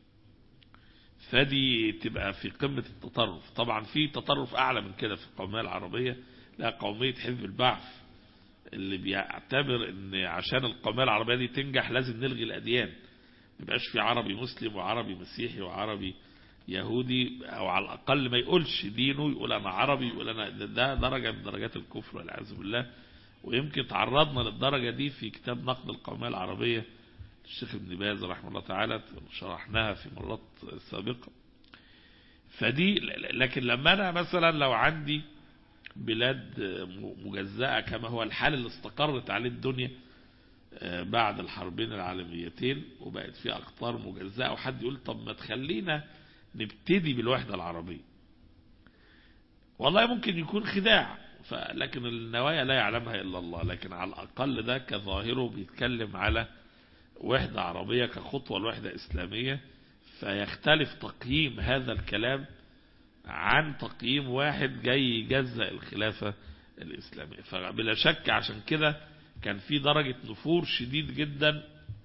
فدي تبقى في قمة التطرف. طبعا في تطرف أعلى من كده في القومية العربية، لا قومية حزب البعث اللي بيعتبر ان عشان القومية العربية دي تنجح لازم نلغي الأديان، ما يبقاش في عربي مسلم وعربي مسيحي وعربي يهودي، او على الاقل ما يقولش دينه، يقول انا عربي، يقول انا ده درجة من درجات الكفر والعياذ بالله. ويمكن تعرضنا للدرجة دي في كتاب نقد القومية العربية الشيخ ابن باز رحمه الله تعالى، شرحناها في مرات سابقة. فدي لكن لما انا مثلا لو عندي بلاد مجزأة كما هو الحال اللي استقرت عليه الدنيا بعد الحربين العالميتين وبقت في أقطار مجزأة، وحد يقول طب ما تخلينا نبتدي بالوحدة العربية، والله ممكن يكون خداع، لكن النوايا لا يعلمها إلا الله، لكن على الأقل ده كظاهره بيتكلم على وحدة عربية كخطوة لوحدة إسلامية، فيختلف تقييم هذا الكلام عن تقييم واحد جاي يجزأ الخلافة الإسلامية. فبلا شك عشان كده كان في درجة نفور شديد جدا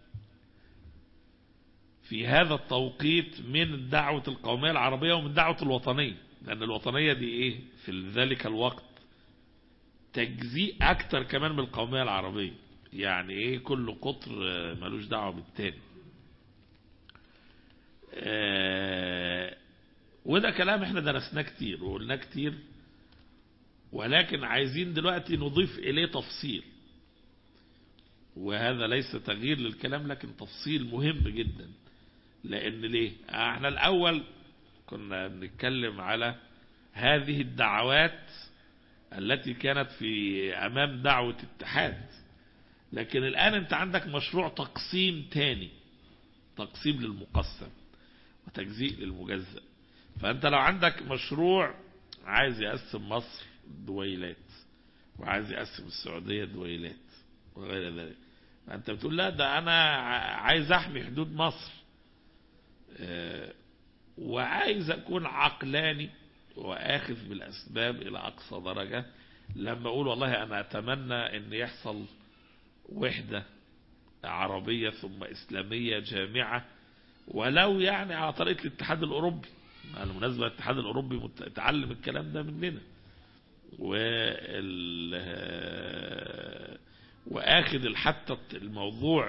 في هذا التوقيت من دعوة القومية العربية ومن دعوة الوطنية، لأن الوطنية دي إيه في ذلك الوقت تجزيء أكتر كمان من القومية العربية، يعني إيه كل قطر ملوش دعوة بالتاني. وده كلام احنا درسناه كتير وقلناه كتير، ولكن عايزين دلوقتي نضيف إليه تفصيل، وهذا ليس تغيير للكلام لكن تفصيل مهم جدا. لأن ليه احنا الأول كنا بنتكلم على هذه الدعوات التي كانت في أمام دعوة اتحاد، لكن الآن أنت عندك مشروع تقسيم تاني، تقسيم للمقسم وتجزيء للمجزأ. فأنت لو عندك مشروع عايز يقسم مصر دويلات وعايز يقسم السعودية دويلات وغير ذلك، فأنت بتقول لا ده أنا عايز أحمي حدود مصر وعايز أكون عقلاني وآخذ بالأسباب إلى أقصى درجة. لما أقول والله أنا أتمنى أن يحصل وحدة عربية ثم إسلامية جامعة، ولو يعني على طريقة الاتحاد الأوروبي. بالمناسبة الاتحاد الأوروبي تعلم الكلام ده مننا، وآخذ حتى الموضوع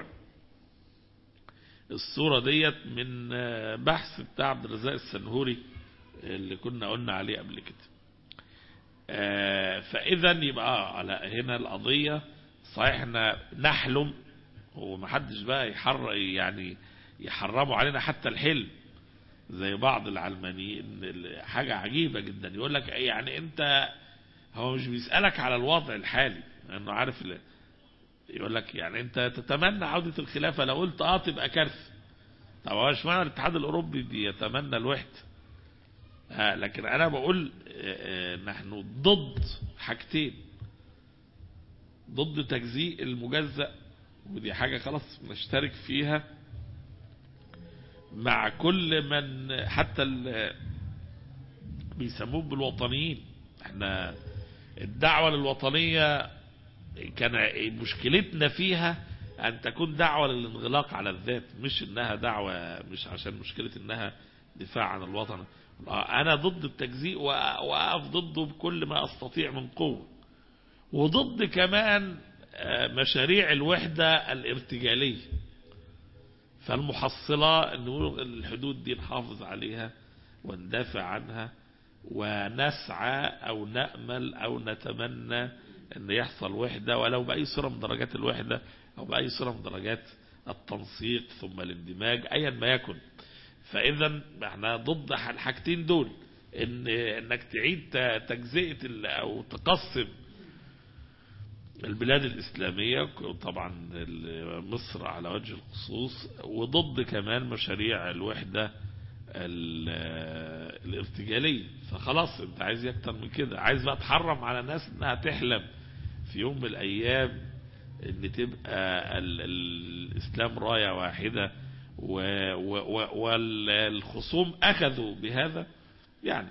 الصورة ديت من بحث بتاع عبد الرزاق السنهوري اللي كنا قلنا عليه قبل كده. فإذا يبقى على هنا القضية صحيح احنا نحلم، ومحدش بقى يعني يحرموا علينا حتى الحلم زي بعض العلمانيين. حاجة عجيبة جدا، يقول لك يعني انت، هو مش بيسألك على الوضع الحالي لانه عارف يقول لك يعني انت تتمنى عودة الخلافة، لو قلت تبقى كارثة. طب هو اشمعنى الاتحاد الاوروبي بيتمنى الوحدة؟ لكن انا بقول نحن ضد حاجتين، ضد تجزيء المجزأ، ودي حاجة خلاص نشترك فيها مع كل من حتى بيسموه بالوطنيين. احنا الدعوة للوطنية كان مشكلتنا فيها ان تكون دعوة للانغلاق على الذات، مش انها دعوة، مش عشان مشكلة انها دفاع عن الوطن. انا ضد التجزيء واقف ضده بكل ما استطيع من قوة، وضد كمان مشاريع الوحدة الارتجالية. فالمحصلة ان الحدود دي نحافظ عليها وندافع عنها ونسعى او نأمل او نتمنى ان يحصل وحدة، ولو بأي صورة من درجات الوحدة او بأي صورة من درجات التنسيق ثم الاندماج ايا ما يكن. فاذا احنا ضد الحاجتين دول، انك تعيد تجزئة او تقسم البلاد الإسلامية طبعا مصر على وجه الخصوص، وضد كمان مشاريع الوحدة الارتجالية. فخلاص انت عايز اكتر من كده، عايز بقى تحرم على الناس انها تحلم في يوم من الايام ان تبقى الاسلام راية واحدة، والخصوم اخذوا بهذا يعني.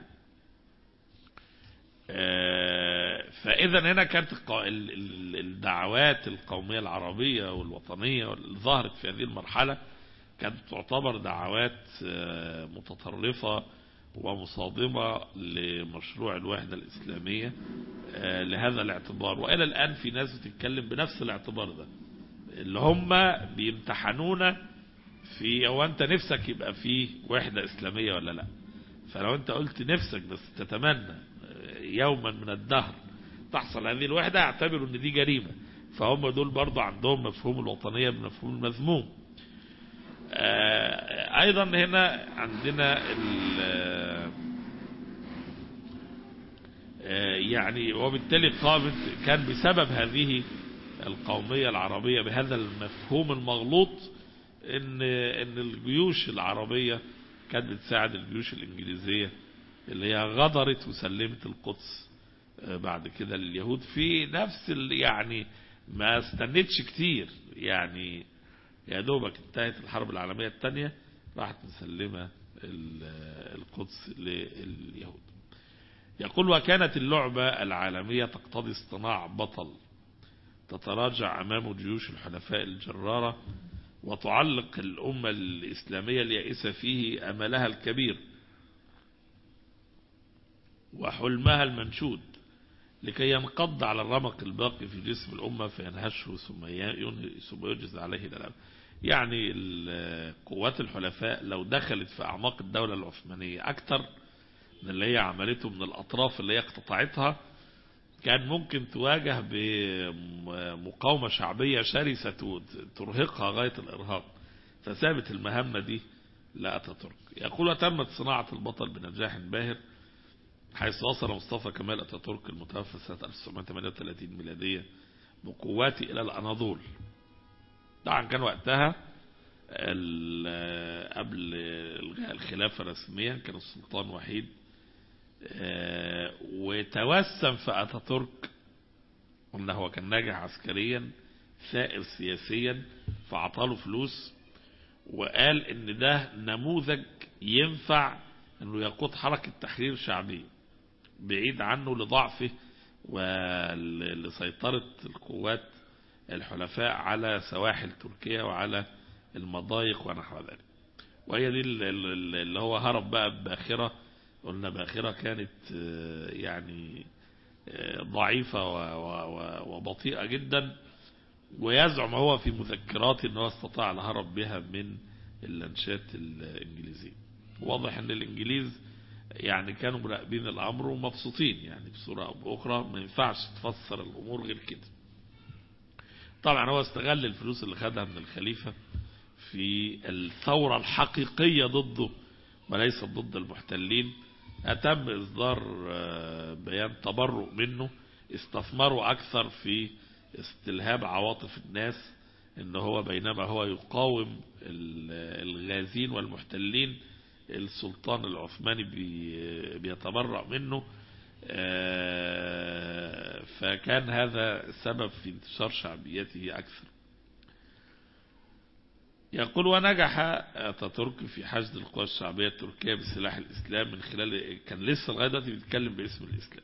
فإذا هنا كانت الدعوات القومية العربية والوطنية اللي ظهرت في هذه المرحلة كانت تعتبر دعوات متطرفة ومصادمة لمشروع الوحدة الإسلامية لهذا الاعتبار. وإلى الآن في ناس بتتكلم بنفس الاعتبار ده، اللي هم بيمتحنونا في هو أنت نفسك يبقى فيه وحدة إسلامية ولا لا. فلو أنت قلت نفسك بس تتمنى يوما من الدهر تحصل هذه الوحدة، اعتبروا ان دي جريمة. فهم دول برضو عندهم مفهوم الوطنية بمفهوم المذموم. ايضا هنا عندنا يعني وبالتالي كان بسبب هذه القومية العربية بهذا المفهوم المغلوط ان الجيوش العربية كانت بتساعد الجيوش الانجليزية اللي هي غدرت وسلمت القدس بعد كده لليهود في نفس يعني ما استنتش كتير، يعني يا دوبك انتهت الحرب العالمية الثانية راحت مسلمة القدس لليهود. يقول وكانت اللعبة العالمية تقتضي اصطناع بطل تتراجع أمام جيوش الحلفاء الجرارة وتعلق الأمة الإسلامية اليائسة فيه أملها الكبير وحلمها المنشود لكي ينقض على الرمق الباقي في جسم الأمة فينهشه ثم يجز عليه الألم. يعني قوات الحلفاء لو دخلت في أعماق الدولة العثمانية أكثر من اللي هي عملته من الأطراف اللي هي اقتطعتها، كان ممكن تواجه بمقاومة شعبية شرسة ترهقها غاية الإرهاق، فسابت المهمة دي لأتاتورك. يقول وتمت صناعة البطل بنجاح باهر حيث وصل مصطفى كمال أتاتورك المتوفى سنة 1938 ميلادية بقواتي إلى الأناضول. طبعا كان وقتها قبل إلغاء الخلافة رسميا كان السلطان وحيد، وتوسم في أتاتورك أنه هو كان ناجح عسكريا ثائر سياسيا، فأعطاله فلوس وقال ان ده نموذج ينفع انه يقود حركة تحرير شعبية بعيد عنه لضعفه ولسيطرة القوات الحلفاء على سواحل تركيا وعلى المضايق ونحو ذلك. وهي دي اللي هو هرب بقى بباخرة. قلنا باخرة كانت يعني ضعيفة وبطيئة جدا، ويزعم هو في مذكراته انه استطاع الهرب بها من اللانشات الانجليزية. واضح ان الانجليز يعني كانوا مراقبين الامر ومبسوطين يعني بصورة او باخرى، ما ينفعش تفسر الامور غير كده. طبعا هو استغل الفلوس اللي خدها من الخليفة في الثورة الحقيقية ضده وليس ضد المحتلين. أتم إصدار بيان تبرؤ منه، استثمروا أكثر في استلهاب عواطف الناس، إن هو بينما هو يقاوم الغازين والمحتلين السلطان العثماني بيتبرأ منه. فكان هذا سبب في انتشار شعبيته أكثر. يقول ونجح أتاتورك في حشد القوى الشعبية التركية بسلاح الإسلام من خلال، كان لسه لغاية دلوقتي بيتكلم باسم الإسلام،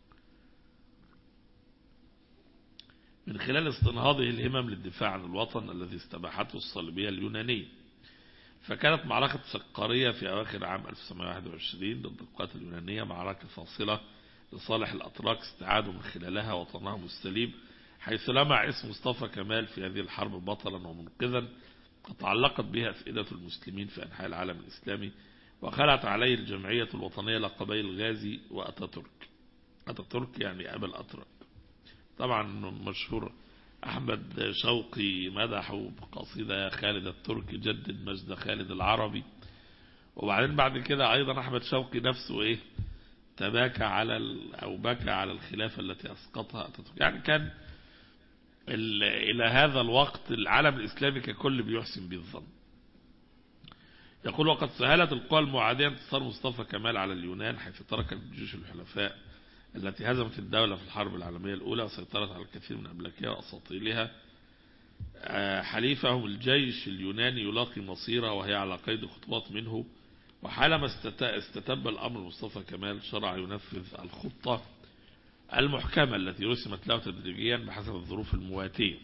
من خلال استنهاضه الهمم للدفاع عن الوطن الذي استباحته الصليبية اليونانية. فكانت معركة سقارية في أواخر عام 1921 ضد القوات اليونانية معركة فاصلة لصالح الأتراك استعادوا من خلالها وطنهم السليم، حيث لمع اسم مصطفى كمال في هذه الحرب بطلا ومنقذا قد تعلقت بها أفئدة المسلمين في أنحاء العالم الإسلامي، وخلعت عليه الجمعية الوطنية لقبائل غازي وأتاتورك. أتاتورك يعني أبا الأتراك. طبعا مشهور أحمد شوقي مدحه بقصيدة خالد الترك جدد مجد خالد العربي. وبعدين بعد كده أيضا أحمد شوقي نفسه تباكى على أو بكى على الخلافة التي أسقطها أتاتورك. يعني كان إلى هذا الوقت العالم الإسلامي ككل بيحسن به الظن. يقول وقد سهلت القوى المعادية انتصار مصطفى كمال على اليونان، حيث تركت جيوش الحلفاء التي هزمت الدولة في الحرب العالمية الأولى وسيطرت على الكثير من أملاكها وأساطيلها حليفهم الجيش اليوناني يلاقي مصيره وهي على قيد خطوات منه. وحالما استتب الأمر مصطفى كمال شرع ينفذ الخطة المحكمة التي رسمت له تدريجيا بحسب الظروف المواتية.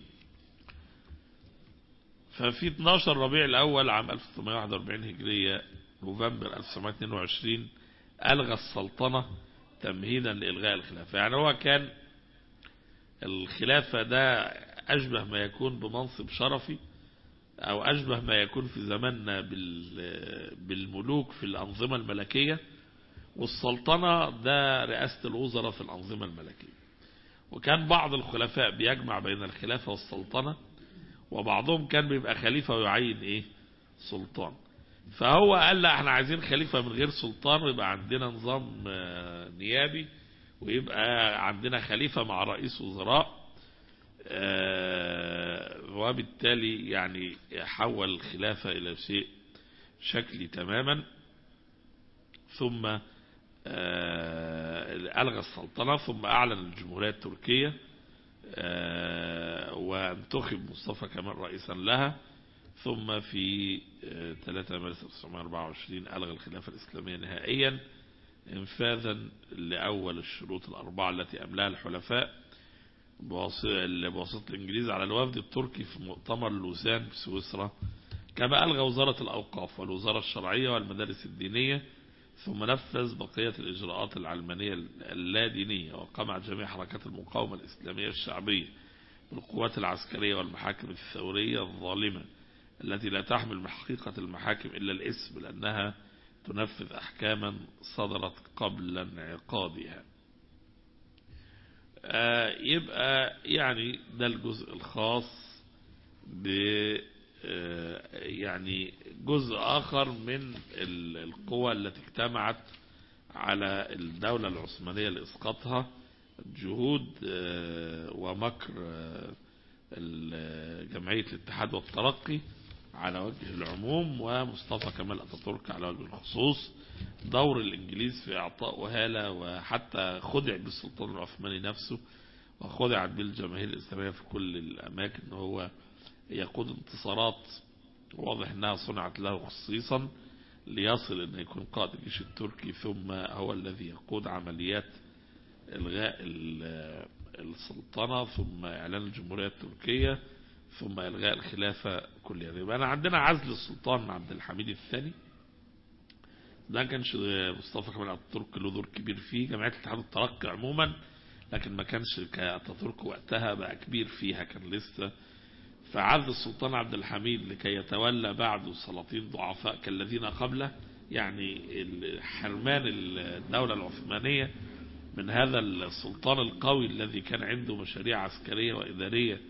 ففي 12 ربيع الأول عام 1941 هجرية نوفمبر 1922 ألغى السلطنة تمهيدا لإلغاء الخلافة. يعني هو كان الخلافة ده أشبه ما يكون بمنصب شرفي، أو أشبه ما يكون في زماننا بالملوك في الأنظمة الملكية، والسلطنة ده رئاسة الوزراء في الأنظمة الملكية. وكان بعض الخلفاء بيجمع بين الخلافة والسلطنة، وبعضهم كان بيبقى خليفة ويعين سلطان. فهو قال لا احنا عايزين خليفة من غير سلطان، ويبقى عندنا نظام نيابي، ويبقى عندنا خليفة مع رئيس وزراء. وبالتالي يعني حول الخلافة إلى شيء شكلي تماما. ثم ألغى السلطنة، ثم أعلن الجمهورية التركية وانتخب مصطفى كمال رئيسا لها. ثم في 3 مارس 1924 ألغى الخلافة الإسلامية نهائيا انفاذا لأول الشروط الأربعة التي أملاها الحلفاء بواسطة الإنجليز على الوفد التركي في مؤتمر لوزان في سويسرا. كما ألغى وزارة الأوقاف والوزارة الشرعية والمدارس الدينية، ثم نفذ بقية الإجراءات العلمانية اللادينية، وقمع جميع حركات المقاومة الإسلامية الشعبية بالقوات العسكرية والمحاكم الثورية الظالمة التي لا تحمل حقيقة المحاكم إلا الاسم، لأنها تنفذ أحكاما صدرت قبل انعقادها. يبقى يعني ده الجزء الخاص ب يعني جزء آخر من القوى التي اجتمعت على الدولة العثمانية لإسقاطها، جهود ومكر جمعية الاتحاد والترقي على وجه العموم، ومصطفى كمال أتاتورك على وجه الخصوص. دور الإنجليز في إعطاء وهالة، وحتى خدع بالسلطان العثماني نفسه وخدعت بالجماهير الإسلامية في كل الأماكن، إن هو يقود انتصارات واضح أنها صنعت له خصيصا ليصل أن يكون قائد الجيش التركي، ثم هو الذي يقود عمليات إلغاء السلطنة، ثم إعلان الجمهورية التركية، ثم إلغاء الخلافة كلها. يبقى أنا عندنا عزل السلطان عبد الحميد الثاني، ده كانش مصطفى كمال أتاتورك له دور كبير فيه، جمعية الاتحاد والترقي عموما، لكن ما كانش كأتاتورك وقتها بقى كبير فيها، كان لسه. فعزل السلطان عبد الحميد لكي يتولى بعده سلاطين ضعفاء كالذين قبله، يعني حرمان الدولة العثمانية من هذا السلطان القوي الذي كان عنده مشاريع عسكرية وإدارية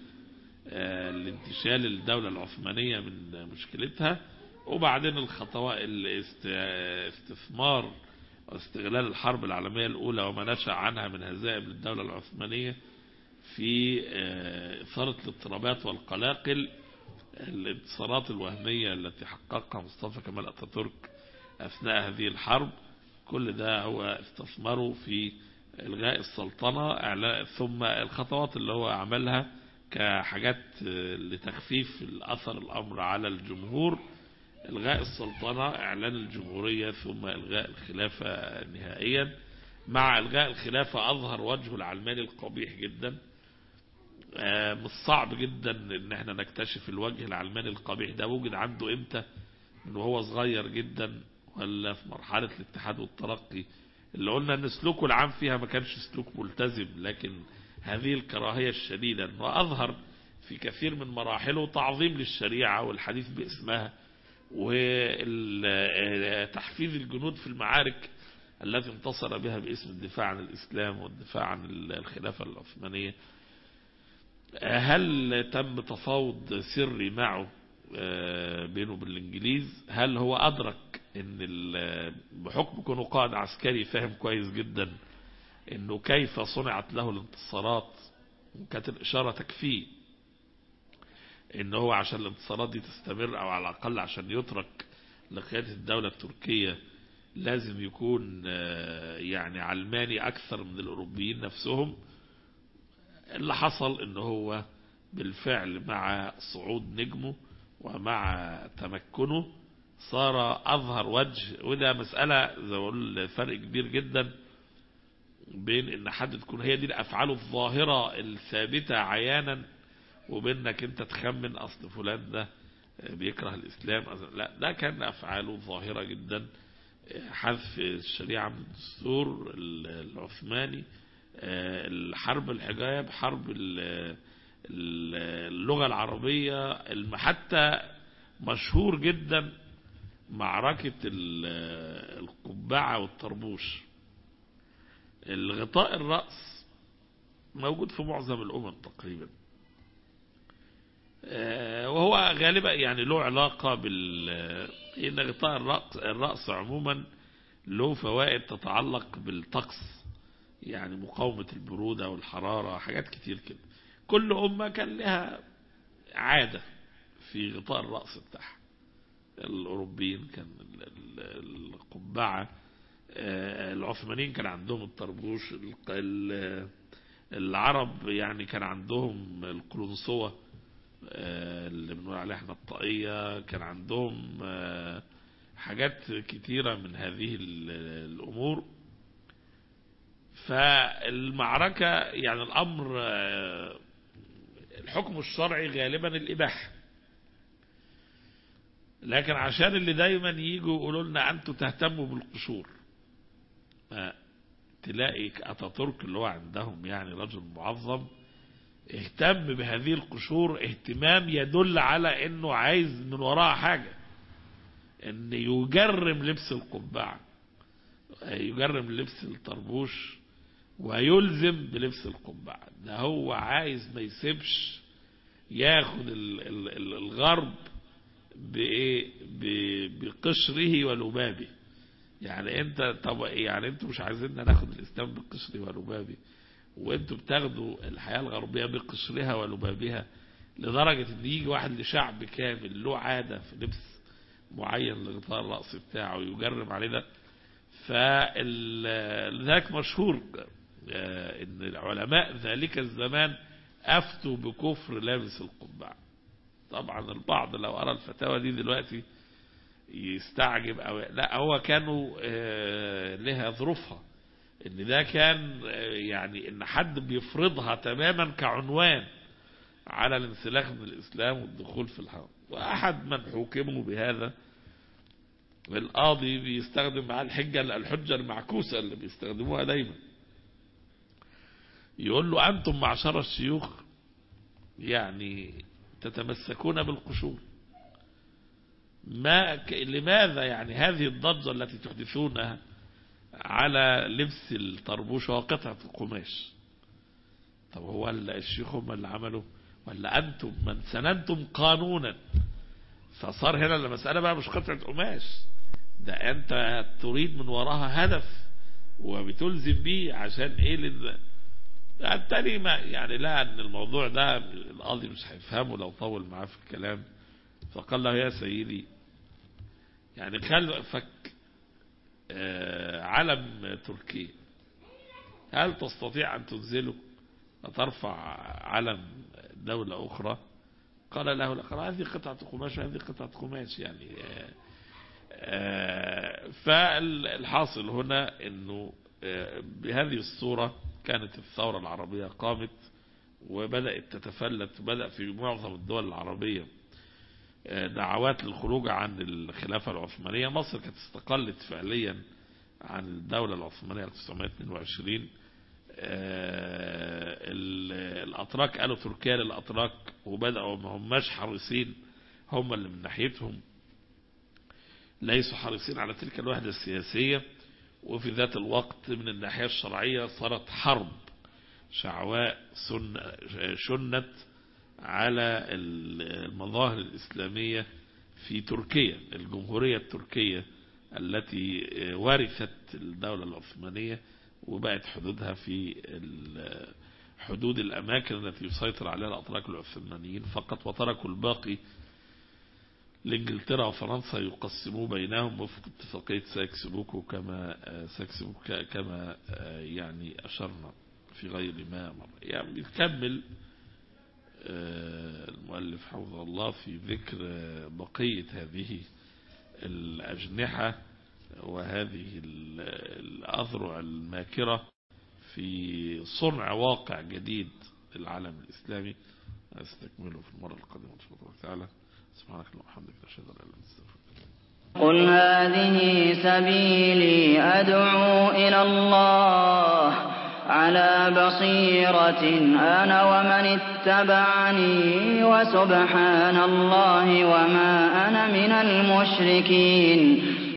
لانتشال الدولة العثمانية من مشكلتها، وبعدين الخطوات الاستثمار واستغلال الحرب العالمية الأولى وما نشأ عنها من هزائم للدولة العثمانية في إثارة الاضطرابات والقلاقل. الانتصارات الوهمية التي حققها مصطفى كمال أتاتورك أثناء هذه الحرب، كل ده هو استثمره في إلغاء السلطنة، ثم الخطوات اللي هو عملها كحاجات لتخفيف الأثر الأمر على الجمهور: إلغاء السلطنة، إعلان الجمهورية، ثم إلغاء الخلافة نهائيا. مع إلغاء الخلافة أظهر وجهه العلماني القبيح جدا. مش صعب جدا ان احنا نكتشف الوجه العلماني القبيح ده وجد عنده امتى، من وهو صغير جدا ولا في مرحلة الاتحاد والترقي اللي قلنا ان سلوكه العام فيها ما كانش سلوك ملتزم، لكن هذه الكراهية الشديدة انه اظهر في كثير من مراحله تعظيم للشريعة والحديث باسمها وتحفيز الجنود في المعارك التي انتصر بها باسم الدفاع عن الإسلام والدفاع عن الخلافة العثمانية. هل تم تفاوض سري معه بينه بالإنجليز؟ هل هو أدرك ان بحكم كونه قائد عسكري فاهم كويس جدا انه كيف صنعت له الانتصارات، وكانت الإشارة تكفيه ان هو عشان الانتصارات دي تستمر، او على الأقل عشان يترك لقيادة الدولة التركية لازم يكون يعني علماني أكثر من الأوروبيين نفسهم. اللي حصل ان هو بالفعل مع صعود نجمه ومع تمكنه صار أظهر وجه، وده مسألة زي ما اقول فرق كبير جدا بين ان حد تكون هي دي الأفعال الظاهرة الثابتة عيانا، وبينك انت تخمن اصل فلان ده بيكره الإسلام. لا، ده كان أفعاله ظاهرة جدا: حذف الشريعة من الدستور العثماني، الحرب الحجاب، حرب اللغة العربية، حتى مشهور جدا معركة القبعة والطربوش. الغطاء الرأس موجود في معظم الأمم تقريبا، وهو غالبا يعني له علاقة إن غطاء الرأس عموما له فوائد تتعلق بالطقس، يعني مقاومة البرودة والحرارة، حاجات كتير كده. كل أمة كان لها عادة في غطاء الرأس بتاعها. الأوروبيين كان القبعة، العثمانيين كان عندهم الطربوش، العرب يعني كان عندهم القلنسوة اللي بنقول عليها احنا الطاقية، كان عندهم حاجات كتيرة من هذه الأمور. فالمعركة يعني الأمر الحكم الشرعي غالبا الإباحة، لكن عشان اللي دايما ييجوا يقولوا لنا أنتوا تهتموا بالقشور، تلاقي أتاتورك اللي هو عندهم يعني رجل معظم اهتم بهذه القشور اهتمام يدل على انه عايز من وراها حاجة، ان يجرم لبس القبعة، يجرم لبس الطربوش، ويلزم بلبس القبعة. ده هو عايز ما يسيبش ياخد الغرب بقشره ولبابه. يعني انت طب يعني انتوا مش عايزيننا ناخد الاسلام بقشره ولبابه وانتوا بتاخدوا الحياة الغربية بقشرها ولبابها، لدرجة ان يجي واحد لشعب كامل له عادة في لبس معين لغطاء الرأس بتاعه ويجرم عليه ده. فلذلك مشهور ان العلماء ذلك الزمان افتوا بكفر لابس القبعة. طبعا البعض لو قرأ الفتاوى دي دلوقتي يستعجب، او لا، هو كانوا لها ظروفها، ان ده كان يعني ان حد بيفرضها تماما كعنوان على الانسلاخ من الاسلام والدخول في الحرام. واحد من حكمه بهذا القاضي بيستخدم معاه الحجة المعكوسة اللي بيستخدموها دايما، يقول له أنتم معشر الشيوخ يعني تتمسكون بالقشور، لماذا يعني هذه الضجة التي تحدثونها على لبس الطربوش وقطعة القماش؟ طب هو الشيوخ هم اللي عملوا، ولا أنتم من سننتم قانونا؟ فصار هنا المسألة بقى مش قطعة قماش، ده أنت تريد من وراها هدف وبتلزم بيه عشان إيه؟ التاني ما يعني لا، أن الموضوع ده القاضي مش هيفهمه لو طول معاه في الكلام، فقال له يا سيدي يعني فك علم تركيا، هل تستطيع أن تنزله وترفع علم دولة أخرى؟ قال له لا، قال هذه قطعة قماش وهذه قطعة قماش يعني. فالحاصل هنا أنه بهذه الصورة كانت الثورة العربية قامت وبدأت تتفلت، وبدأ في معظم الدول العربية دعوات للخروج عن الخلافة العثمانية. مصر كانت استقلت فعليا عن الدولة العثمانية 1922. الأتراك قالوا تركيا للأتراك، وبدأوا ما هماش حريصين، هم اللي من ناحيتهم ليسوا حريصين على تلك الوحدة السياسية. وفي ذات الوقت من الناحية الشرعية صارت حرب شعواء شنت على المظاهر الإسلامية في تركيا، الجمهورية التركية التي ورثت الدولة العثمانية، وبقت حدودها في حدود الأماكن التي يسيطر عليها الأتراك العثمانيين فقط، وتركوا الباقي لإنجلترا وفرنسا يقسموا بينهم وفق اتفاقية سايكس-بيكو كما يعني أشرنا في غير ما مر. يعني بيكمل المؤلف حفظه الله في ذكر بقية هذه الأجنحة وهذه الأذرع الماكرة في صنع واقع جديد للعالم الإسلامي. أستكمله في المرة القادمة إن شاء الله تعالى. سبحانك اللهم وبحمدك، نشهد أن لا إله إلا أنت، نستغفرك. قل هذه سبيلي أدعو إلى الله على بصيرة أنا ومن اتبعني، وسبحان الله وما أنا من المشركين.